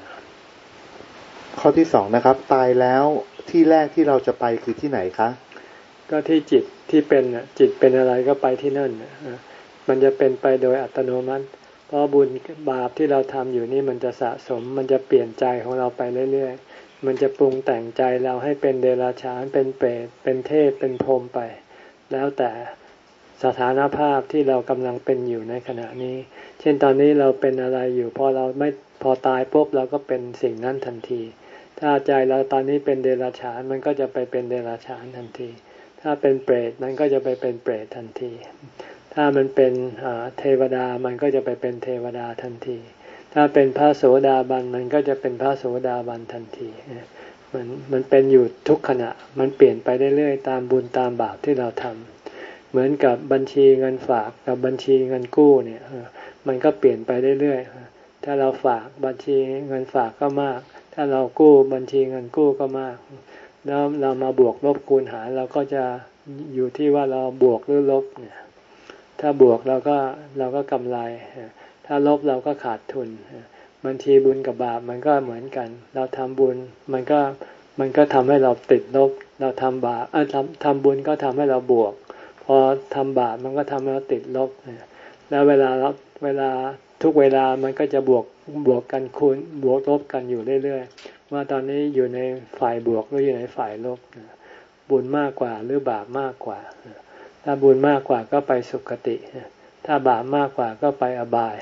ข้อที่สองนะครับตายแล้วที่แรกที่เราจะไปคือที่ไหนคะก็ที่จิตที่เป็นจิตเป็นอะไรก็ไปที่นั่นมันจะเป็นไปโดยอัตโนมัติเพราะบุญบาปที่เราทำอยู่นี่มันจะสะสมมันจะเปลี่ยนใจของเราไปเรื่อยๆมันจะปรุงแต่งใจเราให้เป็นเดรัจฉานเป็นเปรตเป็นเทพเป็นพรหมไปแล้วแต่สถานภาพที่เรากำลังเป็นอยู่ในขณะนี้เช่นตอนนี้เราเป็นอะไรอยู่พอเราไม่พอตายปุ๊บเราก็เป็นสิ่งนั้นทันทีถ้าใจเราตอนนี้เป็นเดรัจฉานมันก็จะไปเป็นเดรัจฉานทันทีถ้าเป็นเปรตมันก็จะไปเป็นเปรตทันทีถ้ามันเป็นเทวดามันก็จะไปเป็นเทวดาทันทีถ้าเป็นพระโสดาบันมันก็จะเป็นพระโสดาบันทันทีมันมันเป็นอยู่ทุกขณะมันเปลี่ยนไปเรื่อยๆตามบุญตามบาปที่เราทำเหมือนกับบัญชีเงินฝากกับบัญชีเงินกู้เนี่ยมันก็เปลี่ยนไปเรื่อยๆถ้าเราฝากบัญชีเงินฝากก็มากถ้าเรากู้บัญชีเงินกู้ก็มากแล้วเรามาบวกลบคูณหารเราก็จะอยู่ที่ว่าเราบวกหรือลบเนี่ยถ้าบวกเราก็เราก็กำไรถ้าลบเราก็ขาดทุนบัญชีบุญกับบาปมันก็เหมือนกันเราทำบุญมันก็มันก็ทำให้เราติดลบเราทำบาปเออทำทำบุญก็ทำให้เราบวกพอทำบาปมันก็ทำให้เราติดลบแล้วเวลาเราเวลาทุกเวลามันก็จะบวกบวกกันคูณบวกลบกันอยู่เรื่อยๆว่าตอนนี้อยู่ในฝ่ายบวกหรืออยู่ในฝ่ายลบบุญมากกว่าหรือบาปมากกว่าถ้าบุญมากกว่าก็ไปสุคติถ้าบาปมากกว่าก็ไปอบาย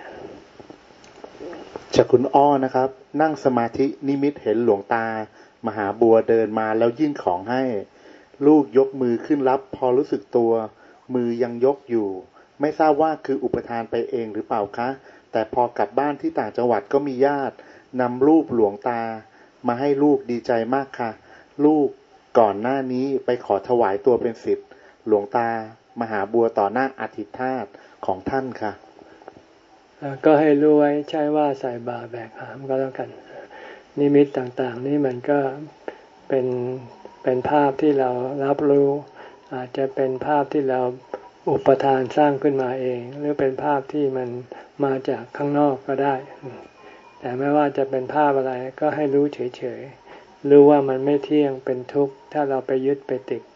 จากคุณอ้อนะครับนั่งสมาธินิมิตเห็นหลวงตามหาบัวเดินมาแล้วยื่นของให้ลูกยกมือขึ้นรับพอรู้สึกตัวมือยังยกอยู่ไม่ทราบว่าคืออุปทานไปเองหรือเปล่าคะแต่พอกลับบ้านที่ต่างจังหวัดก็มีญาตินำรูปหลวงตามาให้ลูกดีใจมากค่ะลูกก่อนหน้านี้ไปขอถวายตัวเป็นศิษย์หลวงตามหาบัวต่อหน้าอธิษฐานของท่านค่ะก็ให้รู้ไว้ใช่ว่าใส่บาแบกหามก็แล้วกันนิมิตต่างๆนี่มันก็เป็นเป็นภาพที่เรารับรู้อาจจะเป็นภาพที่เราอุปทานสร้างขึ้นมาเองหรือเป็นภาพที่มันมาจากข้างนอกก็ได้แต่ไม่ว่าจะเป็นภาพอะไรก็ให้รู้เฉยๆรู้ว่ามันไม่เที่ยงเป็นทุกข์ถ้าเราไปยึดไปติด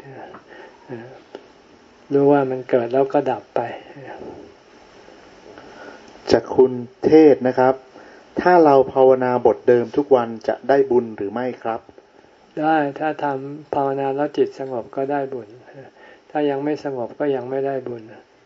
รู้ว่ามันเกิดแล้วก็ดับไปจากคุณเทศนะครับถ้าเราภาวนาบทเดิมทุกวันจะได้บุญหรือไม่ครับได้ถ้าทำภาวนาแล้วจิตสงบก็ได้บุญถ้ายังไม่สงบก็ยังไม่ได้บุญ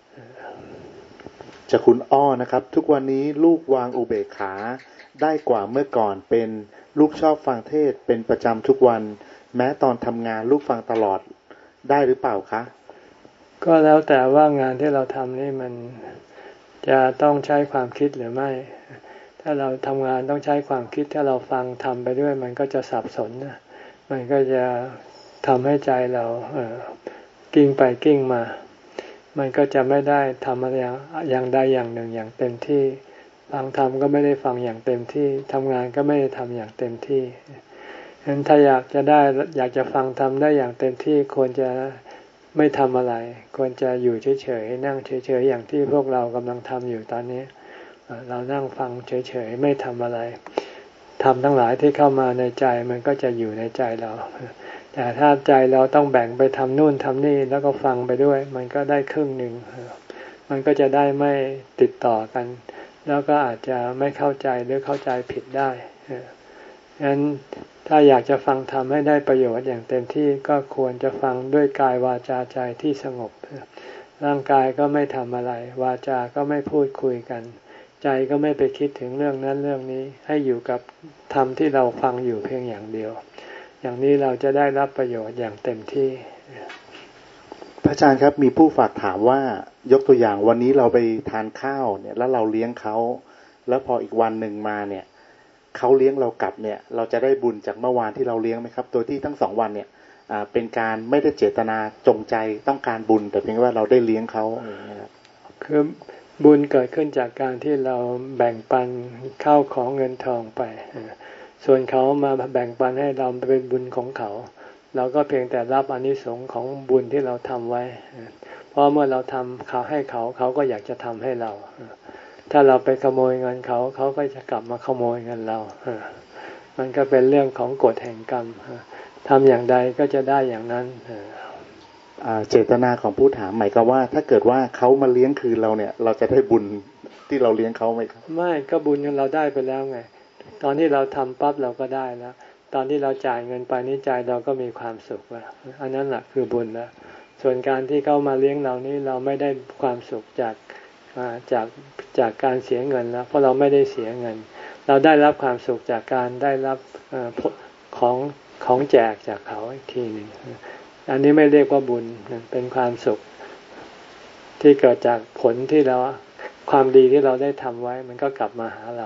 จากคุณอ้อนะครับทุกวันนี้ลูกวางอุเบกขาได้กว่าเมื่อก่อนเป็นลูกชอบฟังเทศเป็นประจำทุกวันแม้ตอนทำงานลูกฟังตลอดได้หรือเปล่าคะก็แล้วแต่ว่างานที่เราทำนี่มันจะต้องใช้ความคิดหรือไม่ถ้าเราทำงานต้องใช้ความคิดถ้าเราฟังทำไปด้วยมันก็จะสับสนนะมันก็จะทำให้ใจเราเอ่อกิ้งไปกิ้งมามันก็จะไม่ได้ทำอะไรอย่างใดอย่างหนึ่งอย่างเต็มที่ฟังทำก็ไม่ได้ฟังอย่างเต็มที่ทำงานก็ไม่ได้ทำอย่างเต็มที่ฉะนั้นถ้าอยากจะได้อยากจะฟังทำได้อย่างเต็มที่ควรจะไม่ทำอะไรควรจะอยู่เฉยๆนั่งเฉยๆอย่างที่พวกเรากำลังทำอยู่ตอนนี้เรานั่งฟังเฉยๆไม่ทำอะไรทำทั้งหลายที่เข้ามาในใจมันก็จะอยู่ในใจเราแต่ถ้าใจเราต้องแบ่งไปทำนู่นทำนี่แล้วก็ฟังไปด้วยมันก็ได้ครึ่งหนึ่งมันก็จะได้ไม่ติดต่อกันแล้วก็อาจจะไม่เข้าใจหรือเข้าใจผิดได้ฉะนั้นถ้าอยากจะฟังธรรมให้ได้ประโยชน์อย่างเต็มที่ก็ควรจะฟังด้วยกายวาจาใจที่สงบร่างกายก็ไม่ทำอะไรวาจาก็ไม่พูดคุยกันใจก็ไม่ไปคิดถึงเรื่องนั้นเรื่องนี้ให้อยู่กับธรรมที่เราฟังอยู่เพียงอย่างเดียวอย่างนี้เราจะได้รับประโยชน์อย่างเต็มที่พระอาจารย์ครับมีผู้ฝากถามว่ายกตัวอย่างวันนี้เราไปทานข้าวเนี่ยแล้วเราเลี้ยงเขาแล้วพออีกวันหนึ่งมาเนี่ยเขาเลี้ยงเรากลับเนี่ยเราจะได้บุญจากเมื่อวานที่เราเลี้ยงไหมครับโดยที่ทั้งสองวันเนี่ยเป็นการไม่ได้เจตนาจงใจต้องการบุญแต่เพียงว่าเราได้เลี้ยงเขาคือบุญเกิดขึ้นจากการที่เราแบ่งปันข้าวของเงินทองไปส่วนเขามาแบ่งปันให้เราเป็นบุญของเขาเราก็เพียงแต่รับอานิสงส์ของบุญที่เราทำไว้เพราะเมื่อเราทำเขาให้เขาเขาก็อยากจะทำให้เราถ้าเราไปขโมยเงินเขาเขาก็จะกลับมาขโมยเงินเรามันก็เป็นเรื่องของกฎแห่งกรรมทำอย่างใดก็จะได้อย่างนั้นเจตนาของผู้ถามหมายความว่าถ้าเกิดว่าเขามาเลี้ยงคืนเราเนี่ยเราจะได้บุญที่เราเลี้ยงเขาไหมครับไม่ก็บุญเราได้ไปแล้วไงตอนที่เราทำปั๊บเราก็ได้แล้วตอนที่เราจ่ายเงินไปนี้ใจเราก็มีความสุขแล้วอันนั้นแหละคือบุญแล้วส่วนการที่เขามาเลี้ยงเรานี่เราไม่ได้ความสุขจากจากจากการเสียเงินแล้วเพราะเราไม่ได้เสียเงินเราได้รับความสุขจากการได้รับของของแจกจากเขาอีกทีหนึ่งอันนี้ไม่เรียกว่าบุญเป็นความสุขที่เกิดจากผลที่เราความดีที่เราได้ทำไว้มันก็กลับมาหาเรา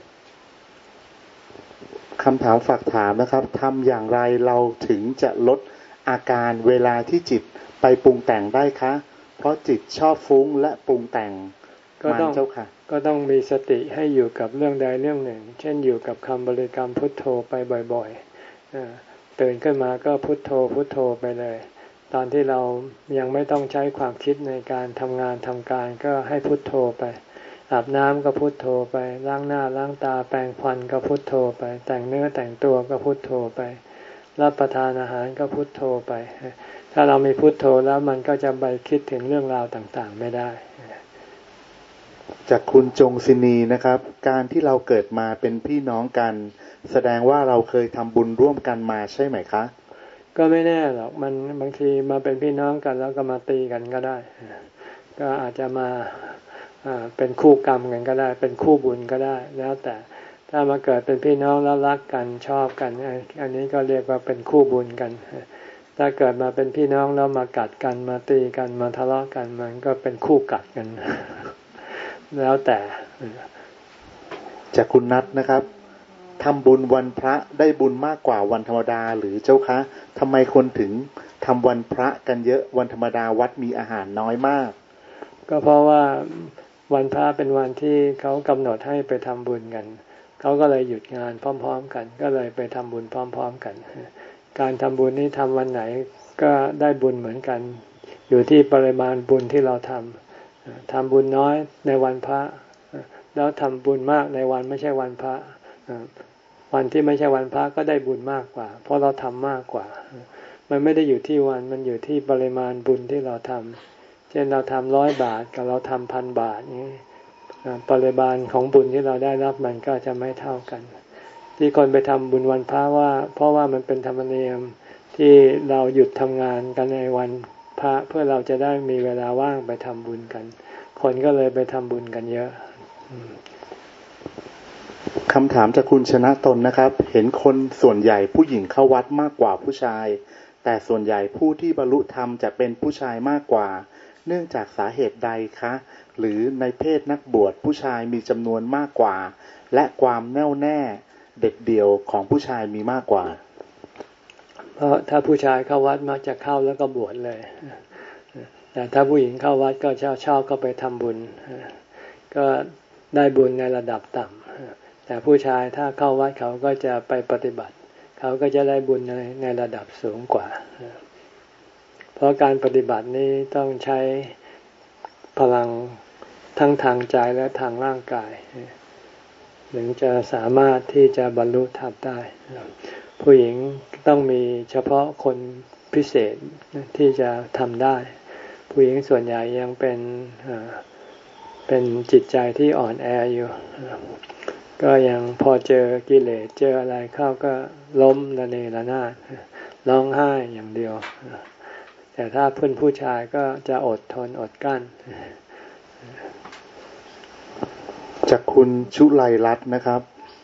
คำถามฝากถามนะครับทำอย่างไรเราถึงจะลดอาการเวลาที่จิตไปปรุงแต่งได้คะเพราะจิตชอบฟุ้งและปรุงแต่งก็ต้องก็ต้องมีสติให้อยู่กับเรื่องใดเรื่องหนึ่งเช่นอยู่กับคำบริกรรมพุทโธไปบ่อยๆตื่นขึ้นมาก็พุทโธพุทโธไปเลยตอนที่เรายังไม่ต้องใช้ความคิดในการทำงานทำการก็ให้พุทโธไปอาบน้ำก็พุทโธไปล้างหน้าล้างตาแปรงฟันก็พุทโธไปแต่งเนื้อแต่งตัวก็พุทโธไปรับประทานอาหารก็พุทโธไปถ้าเรามีพุทโธแล้วมันก็จะไปคิดถึงเรื่องราวต่างๆไม่ได้จากคุณจงศินีนะครับการที่เราเกิดมาเป็นพี่น้องกันแสดงว่าเราเคยทำบุญร่วมกันมาใช่ไหมคะก็ไม่แน่หรอกมันบางทีมาเป็นพี่น้องกันแล้วก็มาตีกันก็ได้ก็อาจจะมาเป็นคู่กรรมกันก็ได้เป็นคู่บุญก็ได้แล้วแต่ถ้ามาเกิดเป็นพี่น้องแล้วรักกันชอบกันอันนี้ก็เรียกว่าเป็นคู่บุญกันถ้าเกิดมาเป็นพี่น้องแล้วมากัดกันมาตีกันมาทะเลาะกันมันก็เป็นคู่กัดกันแล้วแต่จากคุณนัทนะครับทำบุญวันพระได้บุญมากกว่าวันธรรมดาหรือเจ้าคะทำไมคนถึงทำวันพระกันเยอะวันธรรมดาวัดมีอาหารน้อยมากก็เพราะว่าวันพระเป็นวันที่เขากำหนดให้ไปทำบุญกันเขาก็เลยหยุดงานพร้อมๆกันก็เลยไปทำบุญพร้อมๆกันการทำบุญนี้ทำวันไหนก็ได้บุญเหมือนกันอยู่ที่ปริมาณบุญที่เราทำทำบุญน้อยในวันพระแล้วทำบุญมากในวันไม่ใช่วันพระวันที่ไม่ใช่วันพระก็ได้บุญมากกว่าเพราะเราทำมากกว่ามันไม่ได้อยู่ที่วันมันอยู่ที่ปริมาณบุญที่เราทำเช่นเราทำร้อยบาทกับเราทำพันบาทนี้ปริมาณของบุญที่เราได้รับมันก็จะไม่เท่ากันที่คนไปทำบุญวันพระว่าเพราะว่ามันเป็นธรรมเนียมที่เราหยุดทำงานกันในวันพระเพื่อเราจะได้มีเวลาว่างไปทำบุญกันคนก็เลยไปทำบุญกันเยอะคำถามจากคุณชนะตนนะครับเห็นคนส่วนใหญ่ผู้หญิงเข้าวัดมากกว่าผู้ชายแต่ส่วนใหญ่ผู้ที่บรรลุธรรมจะเป็นผู้ชายมากกว่าเนื่องจากสาเหตุใดคะหรือในเพศนักบวชผู้ชายมีจำนวนมากกว่าและความแน่วแน่เด็ดเดี่ยวของผู้ชายมีมากกว่าเพราะถ้าผู้ชายเข้าวัดมักจะเข้าแล้วก็บวชเลยแต่ถ้าผู้หญิงเข้าวัดก็ชอบชอบก็ไปทำบุญก็ได้บุญในระดับต่ำแต่ผู้ชายถ้าเข้าวัดเขาก็จะไปปฏิบัติเขาก็จะได้บุญในในระดับสูงกว่าเพราะการปฏิบัตินี้ต้องใช้พลังทั้งทางใจและทางร่างกายถึงจะสามารถที่จะบรรลุธรรมได้ผู้หญิงต้องมีเฉพาะคนพิเศษที่จะทำได้ผู้หญิงส่วนใหญ่ยังเป็นเป็นจิตใจที่อ่อนแออยู่ก็ยังพอเจอกิเลสเจออะไรเข้าก็ล้มระเนระนาดร้องไห้อย่างเดียวแต่ถ้าเพื่อนผู้ชายก็จะอดทนอดกั้นจากคุณชุไลรัตน์นะครับ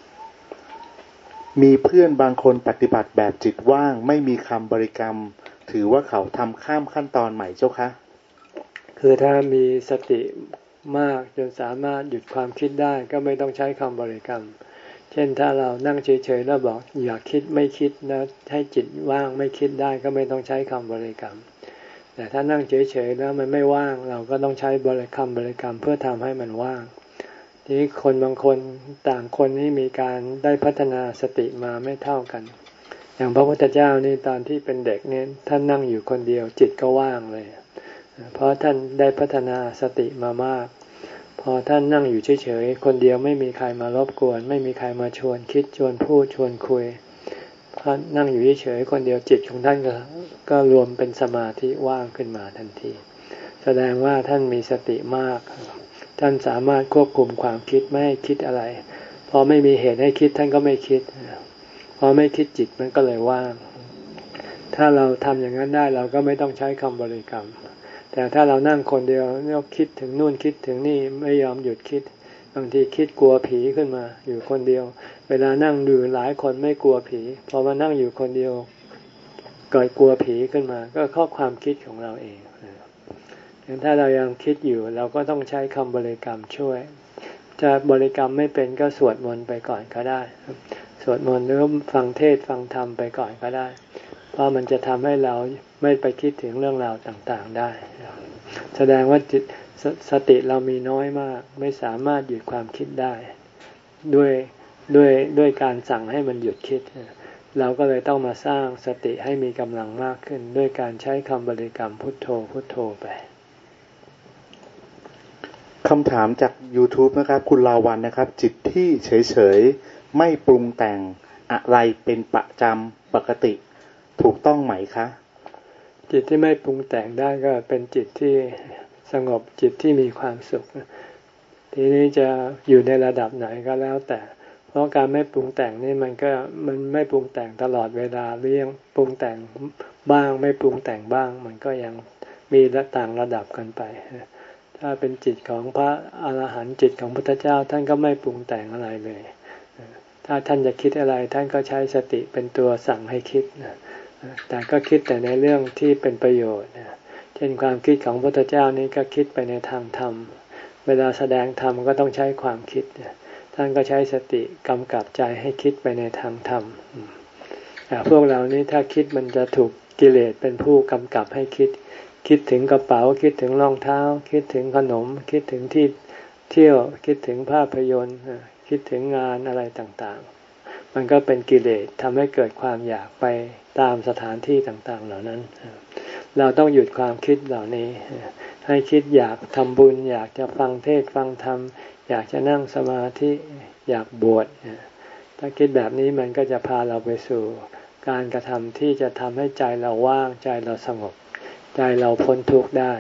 มีเพื่อนบางคนปฏิบัติแบบจิตว่างไม่มีคำบริกรรมถือว่าเขาทำข้ามขั้นตอนใหม่เจ้าคะคือถ้ามีสติมากจนสามารถหยุดความคิดได้ก็ไม่ต้องใช้คำบริกรรมเช่นถ้าเรานั่งเฉยๆแล้วบอกอยากคิดไม่คิดนะให้จิตว่างไม่คิดได้ก็ไม่ต้องใช้คำบริกรรมแต่ถ้านั่งเฉยๆแล้วมันไม่ว่างเราก็ต้องใช้บริกรรมบริกรรมเพื่อทำให้มันว่างทีนี้คนบางคนต่างคนนี่มีการได้พัฒนาสติมาไม่เท่ากันอย่างพระพุทธเจ้านี่ตอนที่เป็นเด็กเนี่ยท่านนั่งอยู่คนเดียวจิตก็ว่างเลยเพราะท่านได้พัฒนาสติมามากพอท่านนั่งอยู่เฉยๆคนเดียวไม่มีใครมารบกวนไม่มีใครมาชวนคิดชวนพูดชวนคุยท่านนั่งอยู่เฉยๆคนเดียวจิตของท่านก็ก็รวมเป็นสมาธิว่างขึ้นมาทันทีแสดงว่าท่านมีสติมากท่านสามารถควบคุมความคิดไม่ให้คิดอะไรพอไม่มีเหตุให้คิดท่านก็ไม่คิดพอไม่คิดจิตมันก็เลยว่างถ้าเราทำอย่างนั้นได้เราก็ไม่ต้องใช้คำบริกรรมแต่ถ้าเรานั่งคนเดียวเนี่ยคิดถึงนู่นคิดถึงนี่ไม่ยอมหยุดคิดบางทีคิดกลัวผีขึ้นมาอยู่คนเดียวเวลานั่งดูหลายคนไม่กลัวผีพอมานั่งอยู่คนเดียวเกิดกลัวผีขึ้นมาก็ข้อความคิดของเราเองถ้าเรายังคิดอยู่เราก็ต้องใช้คำบริกรรมช่วยจะบริกรรมไม่เป็นก็สวดมนต์ไปก่อนก็ได้สวดมนต์หรือฟังเทศฟังธรรมไปก่อนก็ได้เพราะมันจะทำให้เราไม่ไปคิดถึงเรื่องราวต่างๆได้แสดงว่าจิต ส, สติเรามีน้อยมากไม่สามารถหยุดความคิดได้ด้วยด้วยด้วยการสั่งให้มันหยุดคิดเราก็เลยต้องมาสร้างสติให้มีกำลังมากขึ้นด้วยการใช้คำบริกรรมพุทโธพุทโธไปคำถามจาก YouTube นะครับคุณลาวันนะครับจิตที่เฉยๆไม่ปรุงแต่งอะไรเป็นประจำปกติถูกต้องไหมคะจิตที่ไม่ปรุงแต่งได้ก็เป็นจิตที่สงบจิตที่มีความสุขทีนี้จะอยู่ในระดับไหนก็แล้วแต่เพราะการไม่ปรุงแต่งนี่มันก็มันไม่ปรุงแต่งตลอดเวลาหรือยังปรุงแต่งบ้างไม่ปรุงแต่งบ้างมันก็ยังมีต่างระดับกันไปถ้าเป็นจิตของพระอรหันต์จิตของพุทธเจ้าท่านก็ไม่ปรุงแต่งอะไรเลยถ้าท่านจะคิดอะไรท่านก็ใช้สติเป็นตัวสั่งให้คิดแต่ก็คิดแต่ในเรื่องที่เป็นประโยชน์เช่นความคิดของพระพุทธเจ้านี้ก็คิดไปในทางธรรมเวลาแสดงธรรมก็ต้องใช้ความคิดท่านก็ใช้สติกำกับใจให้คิดไปในทางธรรมแต่พวกเรานี้ถ้าคิดมันจะถูกกิเลสเป็นผู้กำกับให้คิดคิดถึงกระเป๋าคิดถึงรองเท้าคิดถึงขนมคิดถึงที่เที่ยวคิดถึงภาพยนตร์คิดถึงงานอะไรต่างๆมันก็เป็นกิเลสทำให้เกิดความอยากไปตามสถานที่ต่างๆเหล่านั้นเราต้องหยุดความคิดเหล่านี้ให้คิดอยากทำบุญอยากจะฟังเทศน์ฟังธรรมอยากจะนั่งสมาธิอยากบวชถ้าคิดแบบนี้มันก็จะพาเราไปสู่การกระทำที่จะทำให้ใจเราว่างใจเราสงบใจเราพ้นทุกข์ได้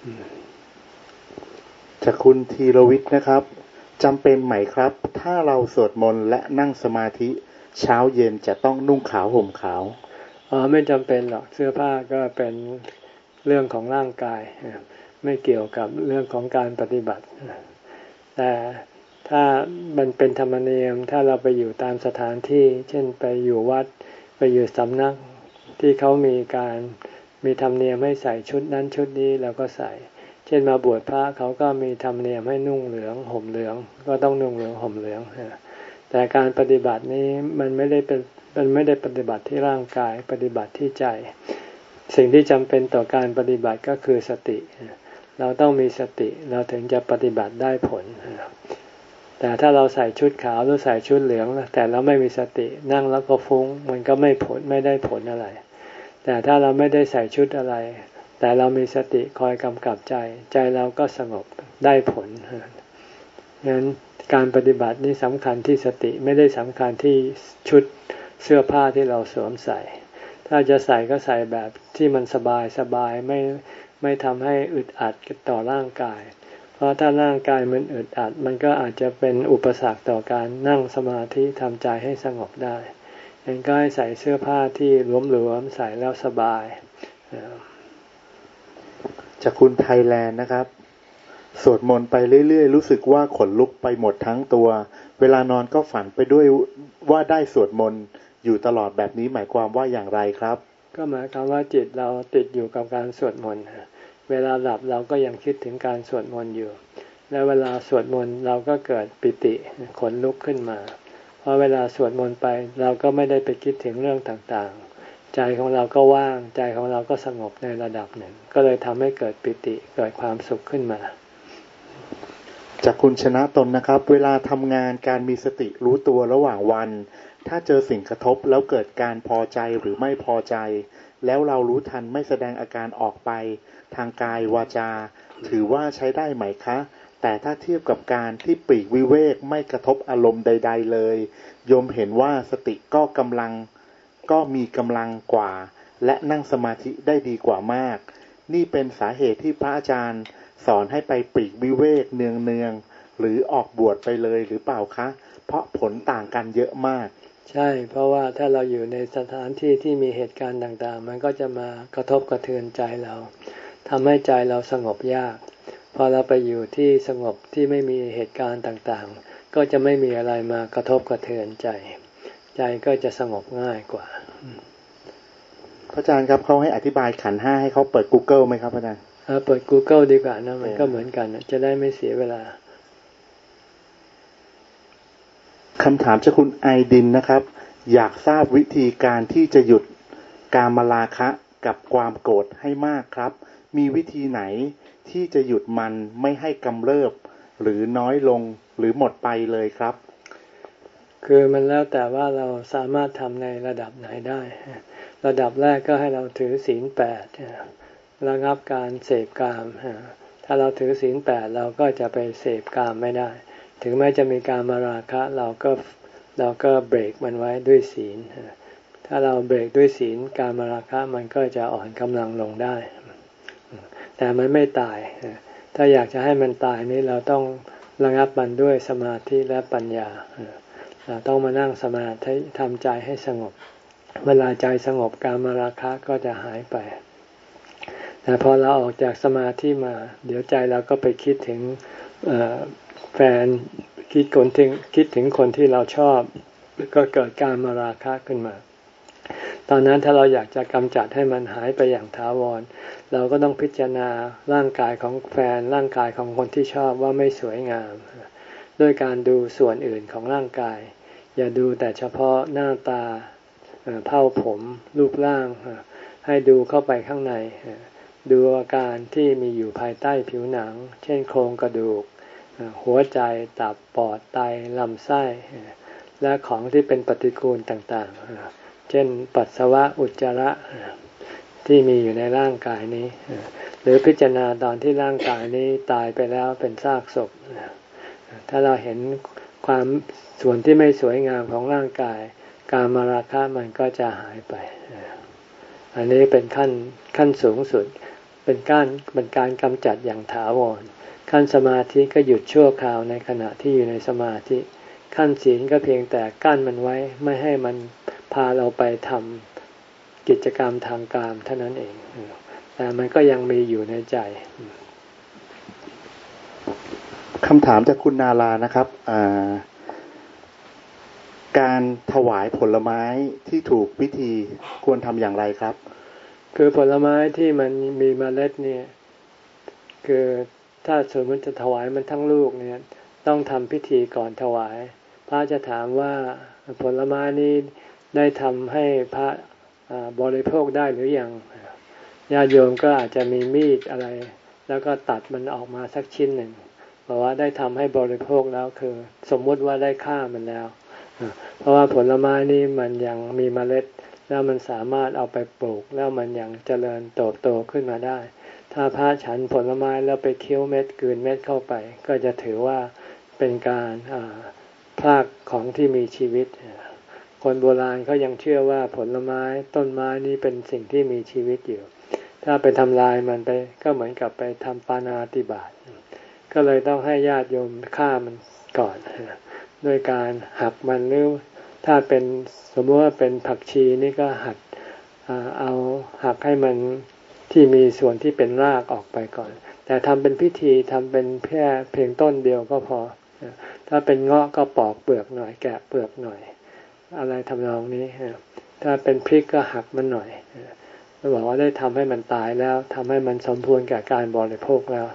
จากคุณธีรวิทย์นะครับจำเป็นไหมครับถ้าเราสวดมนต์และนั่งสมาธิเช้าเย็นจะต้องนุ่งขาวห่มขาวอ๋อไม่จำเป็นหรอกเสื้อผ้าก็เป็นเรื่องของร่างกายไม่เกี่ยวกับเรื่องของการปฏิบัติแต่ถ้ามันเป็นธรรมเนียมถ้าเราไปอยู่ตามสถานที่เช่นไปอยู่วัดไปอยู่สำนักที่เขามีการมีธรรมเนียมให้ใส่ชุดนั้นชุดนี้เราก็ใส่เช่นมาบวชพระเขาก็มีธรรมเนียมให้นุ่งเหลืองห่มเหลืองก็ต้องนุ่งเหลืองห่มเหลืองแต่การปฏิบัตินี้มันไม่ได้เป็นมันไม่ได้ปฏิบัติที่ร่างกายปฏิบัติที่ใจสิ่งที่จำเป็นต่อการปฏิบัติก็คือสติเราต้องมีสติเราถึงจะปฏิบัติได้ผลแต่ถ้าเราใส่ชุดขาวหรือใส่ชุดเหลืองแต่เราไม่มีสตินั่งแล้วก็ฟุ้งมันก็ไม่ผลไม่ได้ผลอะไรแต่ถ้าเราไม่ได้ใส่ชุดอะไรแต่เรามีสติคอยกำกับใจใจเราก็สงบได้ผลงั้นการปฏิบัตินี่สำคัญที่สติไม่ได้สำคัญที่ชุดเสื้อผ้าที่เราสวมใส่ถ้าจะใส่ก็ใส่แบบที่มันสบายสบายไม่ไม่ทำให้อึดอัดต่อร่างกายเพราะถ้าร่างกายมันอึดอัดมันก็อาจจะเป็นอุปสรรคต่อการนั่งสมาธิทำใจให้สงบได้งั้นก็ให้ใส่เสื้อผ้าที่หลวมๆใส่แล้วสบายจากคุณไทยแลนด์นะครับสวดมนต์ไปเรื่อยๆรู้สึกว่าขนลุกไปหมดทั้งตัวเวลานอนก็ฝันไปด้วยว่าได้สวดมนต์อยู่ตลอดแบบนี้หมายความว่าอย่างไรครับก็หมายความว่าจิตเราติดอยู่กับการสวดมนต์เวลาหลับเราก็ยังคิดถึงการสวดมนต์อยู่และเวลาสวดมนต์เราก็เกิดปิติขนลุกขึ้นมาเพราะเวลาสวดมนต์ไปเราก็ไม่ได้ไปคิดถึงเรื่องต่างๆใจของเราก็ว่างใจของเราก็สงบในระดับหนึ่งก็เลยทำให้เกิดปิติเกิดความสุขขึ้นมาจากคุณชนะตนนะครับเวลาทำงานการมีสติรู้ตัวระหว่างวันถ้าเจอสิ่งกระทบแล้วเกิดการพอใจหรือไม่พอใจแล้วเรารู้ทันไม่แสดงอาการออกไปทางกายวาจาถือว่าใช้ได้ไหมคะแต่ถ้าเทียบกับการที่ปลีกวิเวกไม่กระทบอารมณ์ใดๆเลยโยมเห็นว่าสติก็กำลังก็มีกำลังกว่าและนั่งสมาธิได้ดีกว่ามากนี่เป็นสาเหตุที่พระอาจารย์สอนให้ไปปลีกวิเวกเนืองๆหรือออกบวชไปเลยหรือเปล่าคะเพราะผลต่างกันเยอะมากใช่เพราะว่าถ้าเราอยู่ในสถานที่ที่มีเหตุการณ์ต่างๆมันก็จะมากระทบกระเทือนใจเราทำให้ใจเราสงบยากพอเราไปอยู่ที่สงบที่ไม่มีเหตุการณ์ต่างๆก็จะไม่มีอะไรมากระทบกระเทือนใจใจก็จะสงบง่ายกว่าพระอาจารย์ครับเขาให้อธิบายขันธ์ห้าให้เขาเปิด Google ไหมครับพระอาจารย์เออเปิด Google ดีกว่านะมันก็เหมือนกันจะได้ไม่เสียเวลาคำถามจากคุณไอดินนะครับอยากทราบวิธีการที่จะหยุดกามราคะกับความโกรธให้มากครับมีวิธีไหนที่จะหยุดมันไม่ให้กำเริบหรือน้อยลงหรือหมดไปเลยครับคือมันแล้วแต่ว่าเราสามารถทำในระดับไหนได้ระดับแรกก็ให้เราถือศีลแปดระงับการเสพกามถ้าเราถือศีลแปดเราก็จะไปเสพกามไม่ได้ถึงแม้จะมีการมาราคะเราก็เราก็เบรกมันไว้ด้วยศีลถ้าเราเบรกด้วยศีลการมาราคะมันก็จะอ่อนกำลังลงได้แต่มันไม่ตายถ้าอยากจะให้มันตายนี้เราต้องระงับมันด้วยสมาธิและปัญญาเราต้องมานั่งสมาธิทำใจให้สงบเวลาใจสงบการมาราคะก็จะหายไปแต่พอเราออกจากสมาธิมาเดี๋ยวใจเราก็ไปคิดถึงแฟนคิดคนถึงคิดถึงคนที่เราชอบก็เกิดการมาราคะขึ้นมาตอนนั้นถ้าเราอยากจะกำจัดให้มันหายไปอย่างถาวรเราก็ต้องพิจารณาร่างกายของแฟนร่างกายของคนที่ชอบว่าไม่สวยงามด้วยการดูส่วนอื่นของร่างกายอย่าดูแต่เฉพาะหน้าตาเผ้าผมรูปร่างให้ดูเข้าไปข้างในดูอาการที่มีอยู่ภายใต้ผิวหนังเช่นโครงกระดูกหัวใจตับปอดไตลำไส้และของที่เป็นปฏิกูลต่างๆเช่นปัสสาวะอุจจาระที่มีอยู่ในร่างกายนี้หรือพิจารณาตอนที่ร่างกายนี้ตายไปแล้วเป็นซากศพถ้าเราเห็นความส่วนที่ไม่สวยงามของร่างกายกามราคะมันก็จะหายไปอันนี้เป็นขั้นขั้นสูงสุดเป็นการเป็นการกำจัดอย่างถาวรขั้นสมาธิก็หยุดชั่วคราวในขณะที่อยู่ในสมาธิขั้นศีลก็เพียงแต่กั้นมันไว้ไม่ให้มันพาเราไปทำกิจกรรมทางกามเท่านั้นเองแต่มันก็ยังมีอยู่ในใจคำถามจากคุณนารานะครับการถวายผลไม้ที่ถูกวิธีควรทำอย่างไรครับคือผลไม้ที่มันมีเมล็ดเนี่ยคือถ้าสมมติจะถวายมันทั้งลูกเนี่ยต้องทำพิธีก่อนถวายพระจะถามว่าผลไม้นี้ได้ทำให้พระบริโภคได้หรือยังญาติโยมก็อาจจะมีมีดอะไรแล้วก็ตัดมันออกมาสักชิ้นหนึ่งบอกว่าได้ทำให้บริโภคแล้วคือสมมุติว่าได้ฆ่ามันแล้วเพราะว่าผลไม้นี้มันยังมีเมล็ดแล้วมันสามารถเอาไปปลูกแล้วมันยังเจริญเติบโตขึ้นมาได้ถ้าพระฉันผลไม้แล้วไปเคี้ยวเม็ดกลืนเม็ดเข้าไปก็จะถือว่าเป็นการพรากของที่มีชีวิตคนโบราณเขายังเชื่อว่าผลไม้ต้นไม้นี้เป็นสิ่งที่มีชีวิตอยู่ถ้าไปทำลายมันไปก็เหมือนกับไปทำปาณาติบาตก็เลยต้องให้ญาติโยมฆ่ามันก่อนด้วยการหักมันหรือถ้าเป็นสมมติว่าเป็นผักชีนี่ก็หักเอาหักให้มันที่มีส่วนที่เป็นรากออกไปก่อนแต่ทำเป็นพิธีทำเป็นแค่เพียงต้นเดียวก็พอถ้าเป็นเงาะก็ปอกเปลือกหน่อยแกะเปลือกหน่อยอะไรทำนองนี้ถ้าเป็นพริกก็หักมันหน่อยแล้วบอกว่าได้ทำให้มันตายแล้วทำให้มันสมควรแก่การบริโภคแล้ว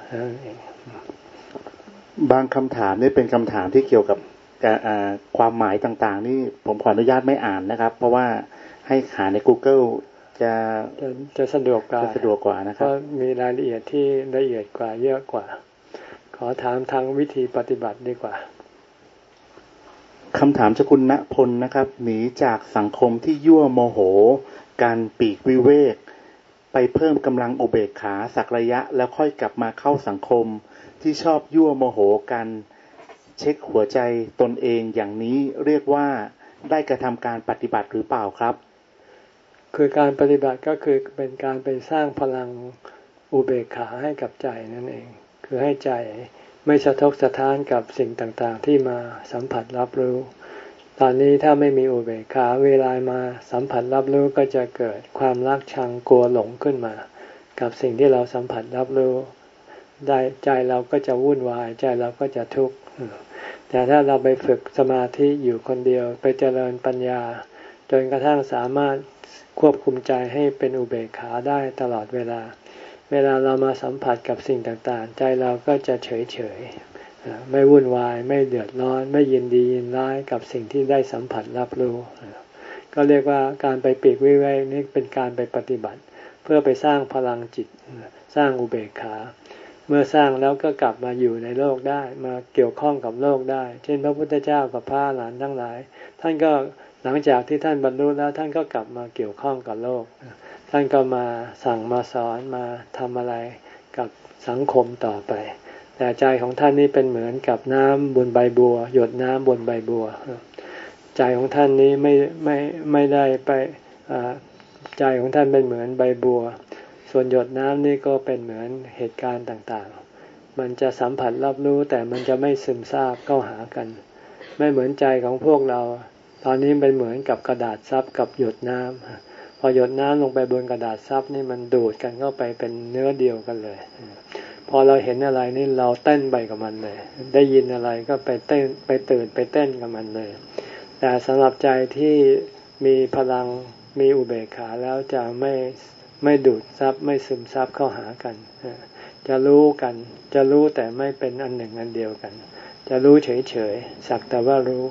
บางคำถามนี่เป็นคำถามที่เกี่ยวกับความหมายต่างๆนี่ผมขออนุญาตไม่อ่านนะครับเพราะว่าให้หาใน Google จะจะจะสะดวกกว่าสะดวกกว่านะครับเพราะมีรายละเอียดที่ละเอียดกว่าเยอะกว่าขอถามทางวิธีปฏิบัติดีกว่าคำถามจากคุณณพลนะครับหนีจากสังคมที่ยั่วโมโหการปีกวิเวกไปเพิ่มกำลังอุเบกขาสักระยะแล้วค่อยกลับมาเข้าสังคมที่ชอบยั่วโมโหกันเช็คหัวใจตนเองอย่างนี้เรียกว่าได้กระทำการปฏิบัติหรือเปล่าครับคือการปฏิบัติก็คือเป็นการไปสร้างพลังอุเบกขาให้กับใจนั่นเองคือให้ใจไม่สะทกสะท้านกับสิ่งต่างๆที่มาสัมผัสรับรู้ตอนนี้ถ้าไม่มีอุเบกขาเวลามาสัมผัสรับรู้ก็จะเกิดความรักชังกลัวหลงขึ้นมากับสิ่งที่เราสัมผัสรับรู้ได้ใจเราก็จะวุ่นวายใจเราก็จะทุกข์แต่ถ้าเราไปฝึกสมาธิอยู่คนเดียวไปเจริญปัญญาจนกระทั่งสามารถควบคุมใจให้เป็นอุเบกขาได้ตลอดเวลาเวลาเรามาสัมผัสกับสิ่งต่างๆใจเราก็จะเฉยๆไม่วุ่นวายไม่เดือดร้อนไม่ยินดียินร้ายกับสิ่งที่ได้สัมผัสรับรู้ก็เรียกว่าการไปปีกวิเวกนี่เป็นการไปปฏิบัติเพื่อไปสร้างพลังจิตสร้างอุเบกขาเมื่อสร้างแล้วก็กลับมาอยู่ในโลกได้มาเกี่ยวข้องกับโลกได้เช่นพระพุทธเจ้ากับพระอรหันต์ทั้งหลายท่านก็หลังจากที่ท่านบรรลุแล้วท่านก็กลับมาเกี่ยวข้องกับโลกท่านก็มาสั่งมาสอนมาทำอะไรกับสังคมต่อไปแต่ใจของท่านนี้เป็นเหมือนกับน้ำบนใบบัวหยดน้ำบนใบบัวใจของท่านนี้ไม่ไม่ไม่ได้ไปใจของท่านเป็นเหมือนใบบัวส่วนหยดน้ำนี่ก็เป็นเหมือนเหตุการณ์ต่างๆมันจะสัมผัสรับรู้แต่มันจะไม่ซึมซาบเข้าหากันไม่เหมือนใจของพวกเราตอนนี้เป็นเหมือนกับกระดาษซับกับหยดน้ำพอหยดน้ำลงไปบนกระดาษซับนี่มันดูดกันเข้าไปเป็นเนื้อเดียวกันเลยพอเราเห็นอะไรนี่เราเต้นไปกับมันเลยได้ยินอะไรก็ไปเต้นไปตื่นไปเต้นกับมันเลยแต่สำหรับใจที่มีพลังมีอุเบกขาแล้วจะไม่ไม่ดูดซับไม่ซึมซับเข้าหากันจะรู้กันจะรู้แต่ไม่เป็นอันหนึ่งอันเดียวกันจะรู้เฉยๆสักแต่ว่ารู้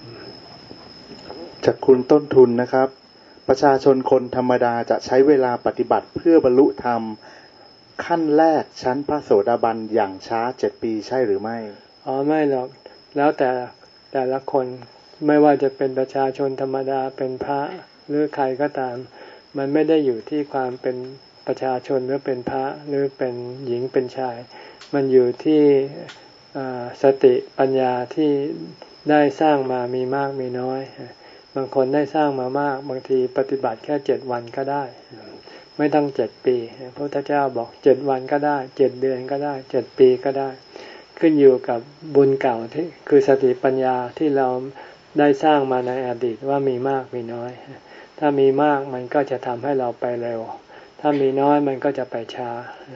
จากคุณต้นทุนนะครับประชาชนคนธรรมดาจะใช้เวลาปฏิบัติเพื่อบรรลุธรรมขั้นแรกชั้นพระโสดาบันอย่างช้าเจ็ดปีใช่หรือไม่อ๋อไม่หรอกแล้วแต่แต่ละคนไม่ว่าจะเป็นประชาชนธรรมดาเป็นพระหรือใครก็ตามมันไม่ได้อยู่ที่ความเป็นประชาชนหรือเป็นพระหรือเป็นหญิงเป็นชายมันอยู่ที่สติปัญญาที่ได้สร้างมามีมากมีน้อยบางคนได้สร้างมามากบางทีปฏิบัติแค่เจ็ดวันก็ได้ไม่ต้องเจ็ดปีพระพุทธเจ้าบอกเจ็ดวันก็ได้เจ็ดเดือนก็ได้เจ็ดปีก็ได้ขึ้นอยู่กับบุญเก่าที่คือสติปัญญาที่เราได้สร้างมาในอดีตว่ามีมากมีน้อยถ้ามีมากมันก็จะทำให้เราไปเร็วถ้ามีน้อยมันก็จะไปช้า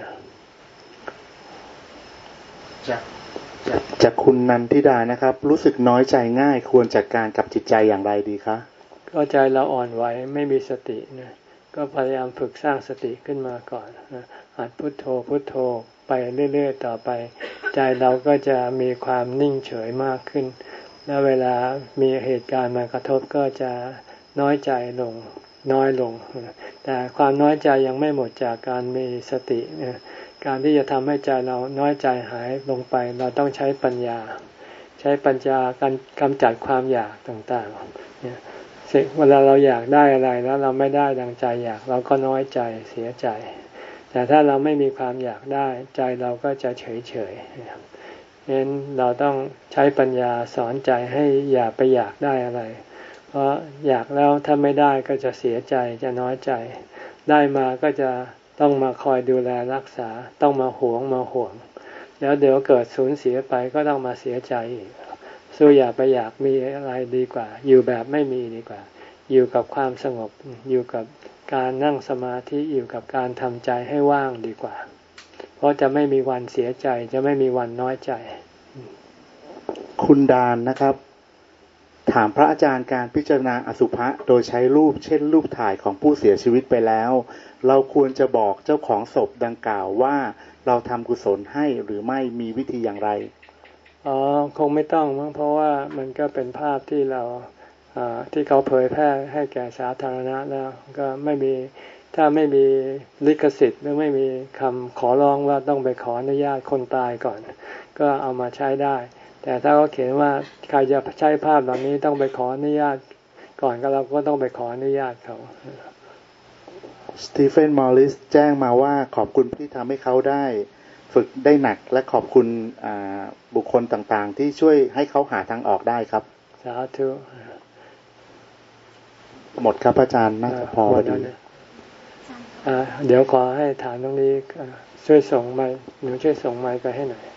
จากจากคุณนันทิดานะครับรู้สึกน้อยใจง่ายควรจัดการกับจิตใจอย่างไรดีคะก็ใจเราอ่อนไหวไม่มีสตินะก็พยายามฝึกสร้างสติขึ้นมาก่อนหัดพุทโธพุทโธไปเรื่อยๆต่อไปใจเราก็จะมีความนิ่งเฉยมากขึ้นและเวลามีเหตุการณ์มากระทบก็จะน้อยใจลงน้อยลงแต่ความน้อยใจยังไม่หมดจากการมีสติการที่จะทำให้ใจเราน้อยใจหายลงไปเราต้องใช้ปัญญาใช้ปัญญาการกำจัดความอยากต่างๆสิ่งเวลาเราอยากได้อะไรแล้วเราไม่ได้ดังใจอยากเราก็น้อยใจเสียใจแต่ถ้าเราไม่มีความอยากได้ใจเราก็จะเฉยเฉยเพราะฉะนั้นเราต้องใช้ปัญญาสอนใจให้อย่าไปอยากได้อะไรเพราะอยากแล้วถ้าไม่ได้ก็จะเสียใจจะน้อยใจได้มาก็จะต้องมาคอยดูแลรักษาต้องมาหวงมาห่วงแล้วเดี๋ยวเกิดสูญเสียไปก็ต้องมาเสียใจอีกสู้อย่าไปอยากมีอะไรดีกว่าอยู่แบบไม่มีดีกว่าอยู่กับความสงบอยู่กับการนั่งสมาธิอยู่กับการทำใจให้ว่างดีกว่าเพราะจะไม่มีวันเสียใจจะไม่มีวันน้อยใจคุณดานนะครับถามพระอาจารย์การพิจารณาอสุภะโดยใช้รูปเช่นรูปถ่ายของผู้เสียชีวิตไปแล้วเราควรจะบอกเจ้าของศพดังกล่าวว่าเราทำกุศลให้หรือไม่มีวิธีอย่างไรอ๋อคงไม่ต้องมั้งเพราะว่ามันก็เป็นภาพที่เราที่เขาเผยแพร่ให้แก่สาธารณะแล้วก็ไม่มีถ้าไม่มีลิขสิทธิ์หรือไม่มีคำขอร้องว่าต้องไปขออนุญาตคนตายก่อนก็เอามาใช้ได้แต่ถ้าเขาเขียนว่าใครจะใช้ภาพเหล่านี้ต้องไปขออนุญาตก่อนก็เราก็ต้องไปขออนุญาตเขาสตีเฟนมอริสแจ้งมาว่าขอบคุณที่ทำให้เขาได้ฝึกได้หนักและขอบคุณบุคคลต่างๆที่ช่วยให้เขาหาทางออกได้ครับสาธุหมดครับอาจารย์น่าจะพอดีเดี๋ยวขอให้ถามตรงนี้ช่วยส่งไมค์หนูช่วยส่งไมค์ไปให้หน่อย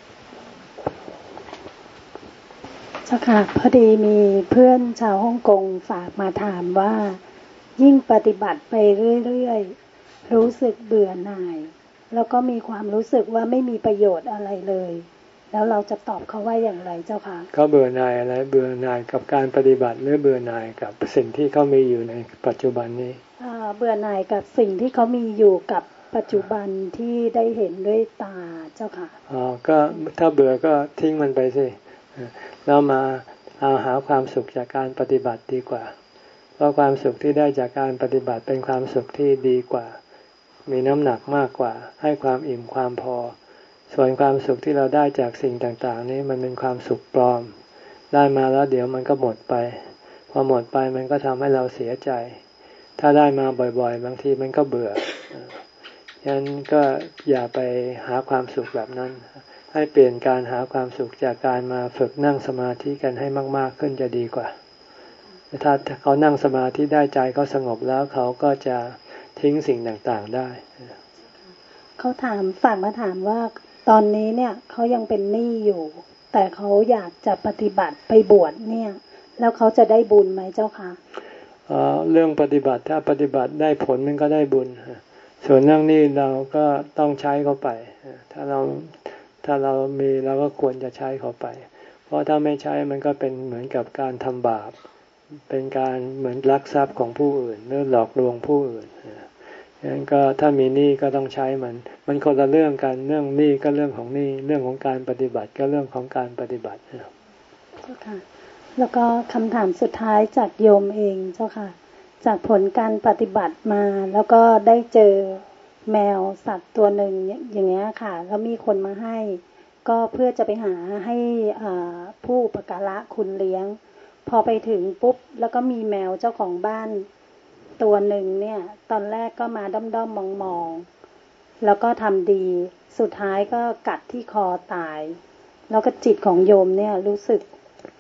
เจ้าค่ะพอดีมีเพื่อนชาวฮ่องกงฝากมาถามว่ายิ่งปฏิบัติไปเรื่อยๆรู้สึกเบื่อหน่ายแล้วก็มีความรู้สึกว่าไม่มีประโยชน์อะไรเลยแล้วเราจะตอบเขาว่าอย่างไรเจ้าค่ะเขาเบื่อหน่ายอะไรเบื่อหน่ายกับการปฏิบัติหรือเบื่อหน่ายกับสิ่งที่เขามีอยู่ในปัจจุบันนี้อ่าเบื่อหน่ายกับสิ่งที่เขามีอยู่กับปัจจุบันที่ได้เห็นด้วยตาเจ้าค่ะอ๋อก็ถ้าเบื่อก็ทิ้งมันไปสิแล้วมาเอาหาความสุขจากการปฏิบัติดีกว่าเพราะความสุขที่ได้จากการปฏิบัติเป็นความสุขที่ดีกว่ามีน้ำหนักมากกว่าให้ความอิ่มความพอส่วนความสุขที่เราได้จากสิ่งต่างๆนี้มันเป็นความสุขปลอมได้มาแล้วเดี๋ยวมันก็หมดไปพอหมดไปมันก็ทำให้เราเสียใจถ้าได้มาบ่อยๆบางทีมันก็เบื่อฉะนั้นก็อย่าไปหาความสุขแบบนั้นให้เปลี่ยนการหาความสุขจากการมาฝึกนั่งสมาธิกันให้มากๆขึ้นจะดีกว่าถ้าเขานั่งสมาธิได้ใจเขาสงบแล้วเขาก็จะทิ้งสิ่งต่างๆได้เขาถามฝากมาถามว่าตอนนี้เนี่ยเขายังเป็นหนี้อยู่แต่เขาอยากจะปฏิบัติไปบวชเนี่ยแล้วเขาจะได้บุญไหมเจ้าคะอ๋อเรื่องปฏิบัติถ้าปฏิบัติได้ผลมันก็ได้บุญส่วนเรื่องนี้เราก็ต้องใช้เขาไปถ้าเราถ้าเรามีเราก็ควรจะใช้เขาไปเพราะถ้าไม่ใช้มันก็เป็นเหมือนกับการทำบาปเป็นการเหมือนลักทรัพย์ของผู้อื่นหรือหลอกลวงผู้อื่นฉะนั้นก็ถ้ามีหนี้ก็ต้องใช้มันมันคนละเรื่องกันเรื่องหนี้ก็เรื่องของหนี้เรื่องของการปฏิบัติก็เรื่องของการปฏิบัติเจ้าค่ะแล้วก็คำถามสุดท้ายจากโยมเองเจ้าค่ะจากผลการปฏิบัติมาแล้วก็ได้เจอแมวสัตว์ตัวหนึ่งอย่างเงี้ยค่ะแล้วมีคนมาให้ก็เพื่อจะไปหาให้ผู้อุปการะคุณเลี้ยงพอไปถึงปุ๊บแล้วก็มีแมวเจ้าของบ้านตัวหนึ่งเนี่ยตอนแรกก็มาด้อมๆมองๆแล้วก็ทำดีสุดท้ายก็กัดที่คอตายแล้วก็จิตของโยมเนี่ยรู้สึก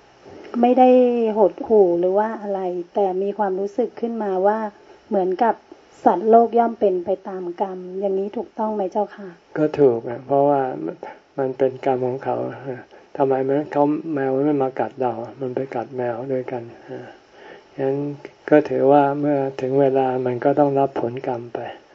ไม่ได้หดหู่หรือว่าอะไร แต่มีความรู้สึกขึ้นมาว่าเหมือนกับสัตว์โลกย่อมเป็นไปตามกรรมอย่างนี้ถูกต้องไหมเจ้าค่ะก็ถูกอ่ะเพราะว่ามันเป็นกรรมของเขาทำไมมันเขาแมวไม่มากัดเรามันไปกัดแมวด้วยกันฉะนั้นก็ถือว่าเมื่อถึงเวลามันก็ต้องรับผลกรรมไป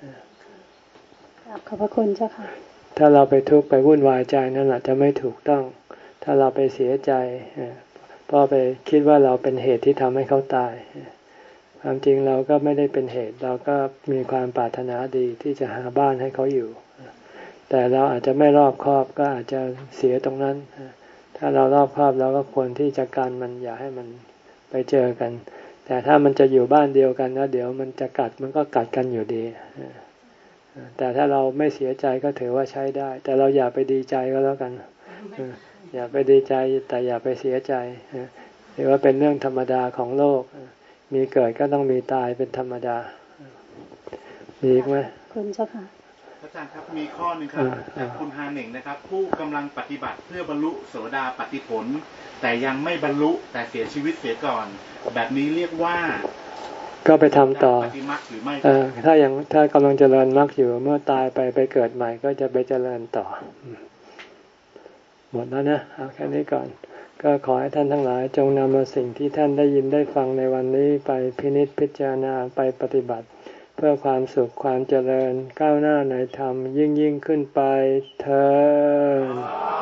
ขอบพระคุณเจ้าค่ะถ้าเราไปทุกข์ไปวุ่นวายใจนั่นแหละจะไม่ถูกต้องถ้าเราไปเสียใจเพราะไปคิดว่าเราเป็นเหตุที่ทำให้เขาตายความจริงเราก็ไม่ได้เป็นเหตุเราก็มีความปรารถนาดีที่จะหาบ้านให้เขาอยู่แต่เราอาจจะไม่รอบคอบก็อาจจะเสียตรงนั้นถ้าเรารอบคอบเราก็ควรที่จะกันมันอย่าให้มันไปเจอกันแต่ถ้ามันจะอยู่บ้านเดียวกันแล้วเดี๋ยวมันจะกัดมันก็กัดกันอยู่ดีแต่ถ้าเราไม่เสียใจก็ถือว่าใช้ได้แต่เราอย่าไปดีใจก็แล้วกันอย่าไปดีใจแต่อย่าไปเสียใจถือว่าเป็นเรื่องธรรมดาของโลกมีเกิดก็ต้องมีตายเป็นธรรมดามีอีกไหมคุณเจ้าค่ะอาจารย์ครับมีข้อหนึ่งครับจากคุณฮาเหน่งนะครับผู้กำลังปฏิบัติเพื่อบรรลุโสดาปัตติผลแต่ยังไม่บรรลุแต่เสียชีวิตเสียก่อนแบบนี้เรียกว่าก็ไปทำต่อเออถ้ายังถ้ากำลังเจริญมรรคอยู่เมื่อตายไปไปเกิดใหม่ก็จะไปเจริญต่อหมดแล้วนะเอาแค่นี้ก่อนก็ขอให้ท่านทั้งหลายจงนำเอาสิ่งที่ท่านได้ยินได้ฟังในวันนี้ไปพินิจพิจารณาไปปฏิบัติเพื่อความสุขความเจริญก้าวหน้าในธรรมยิ่งยิ่งขึ้นไปเถิด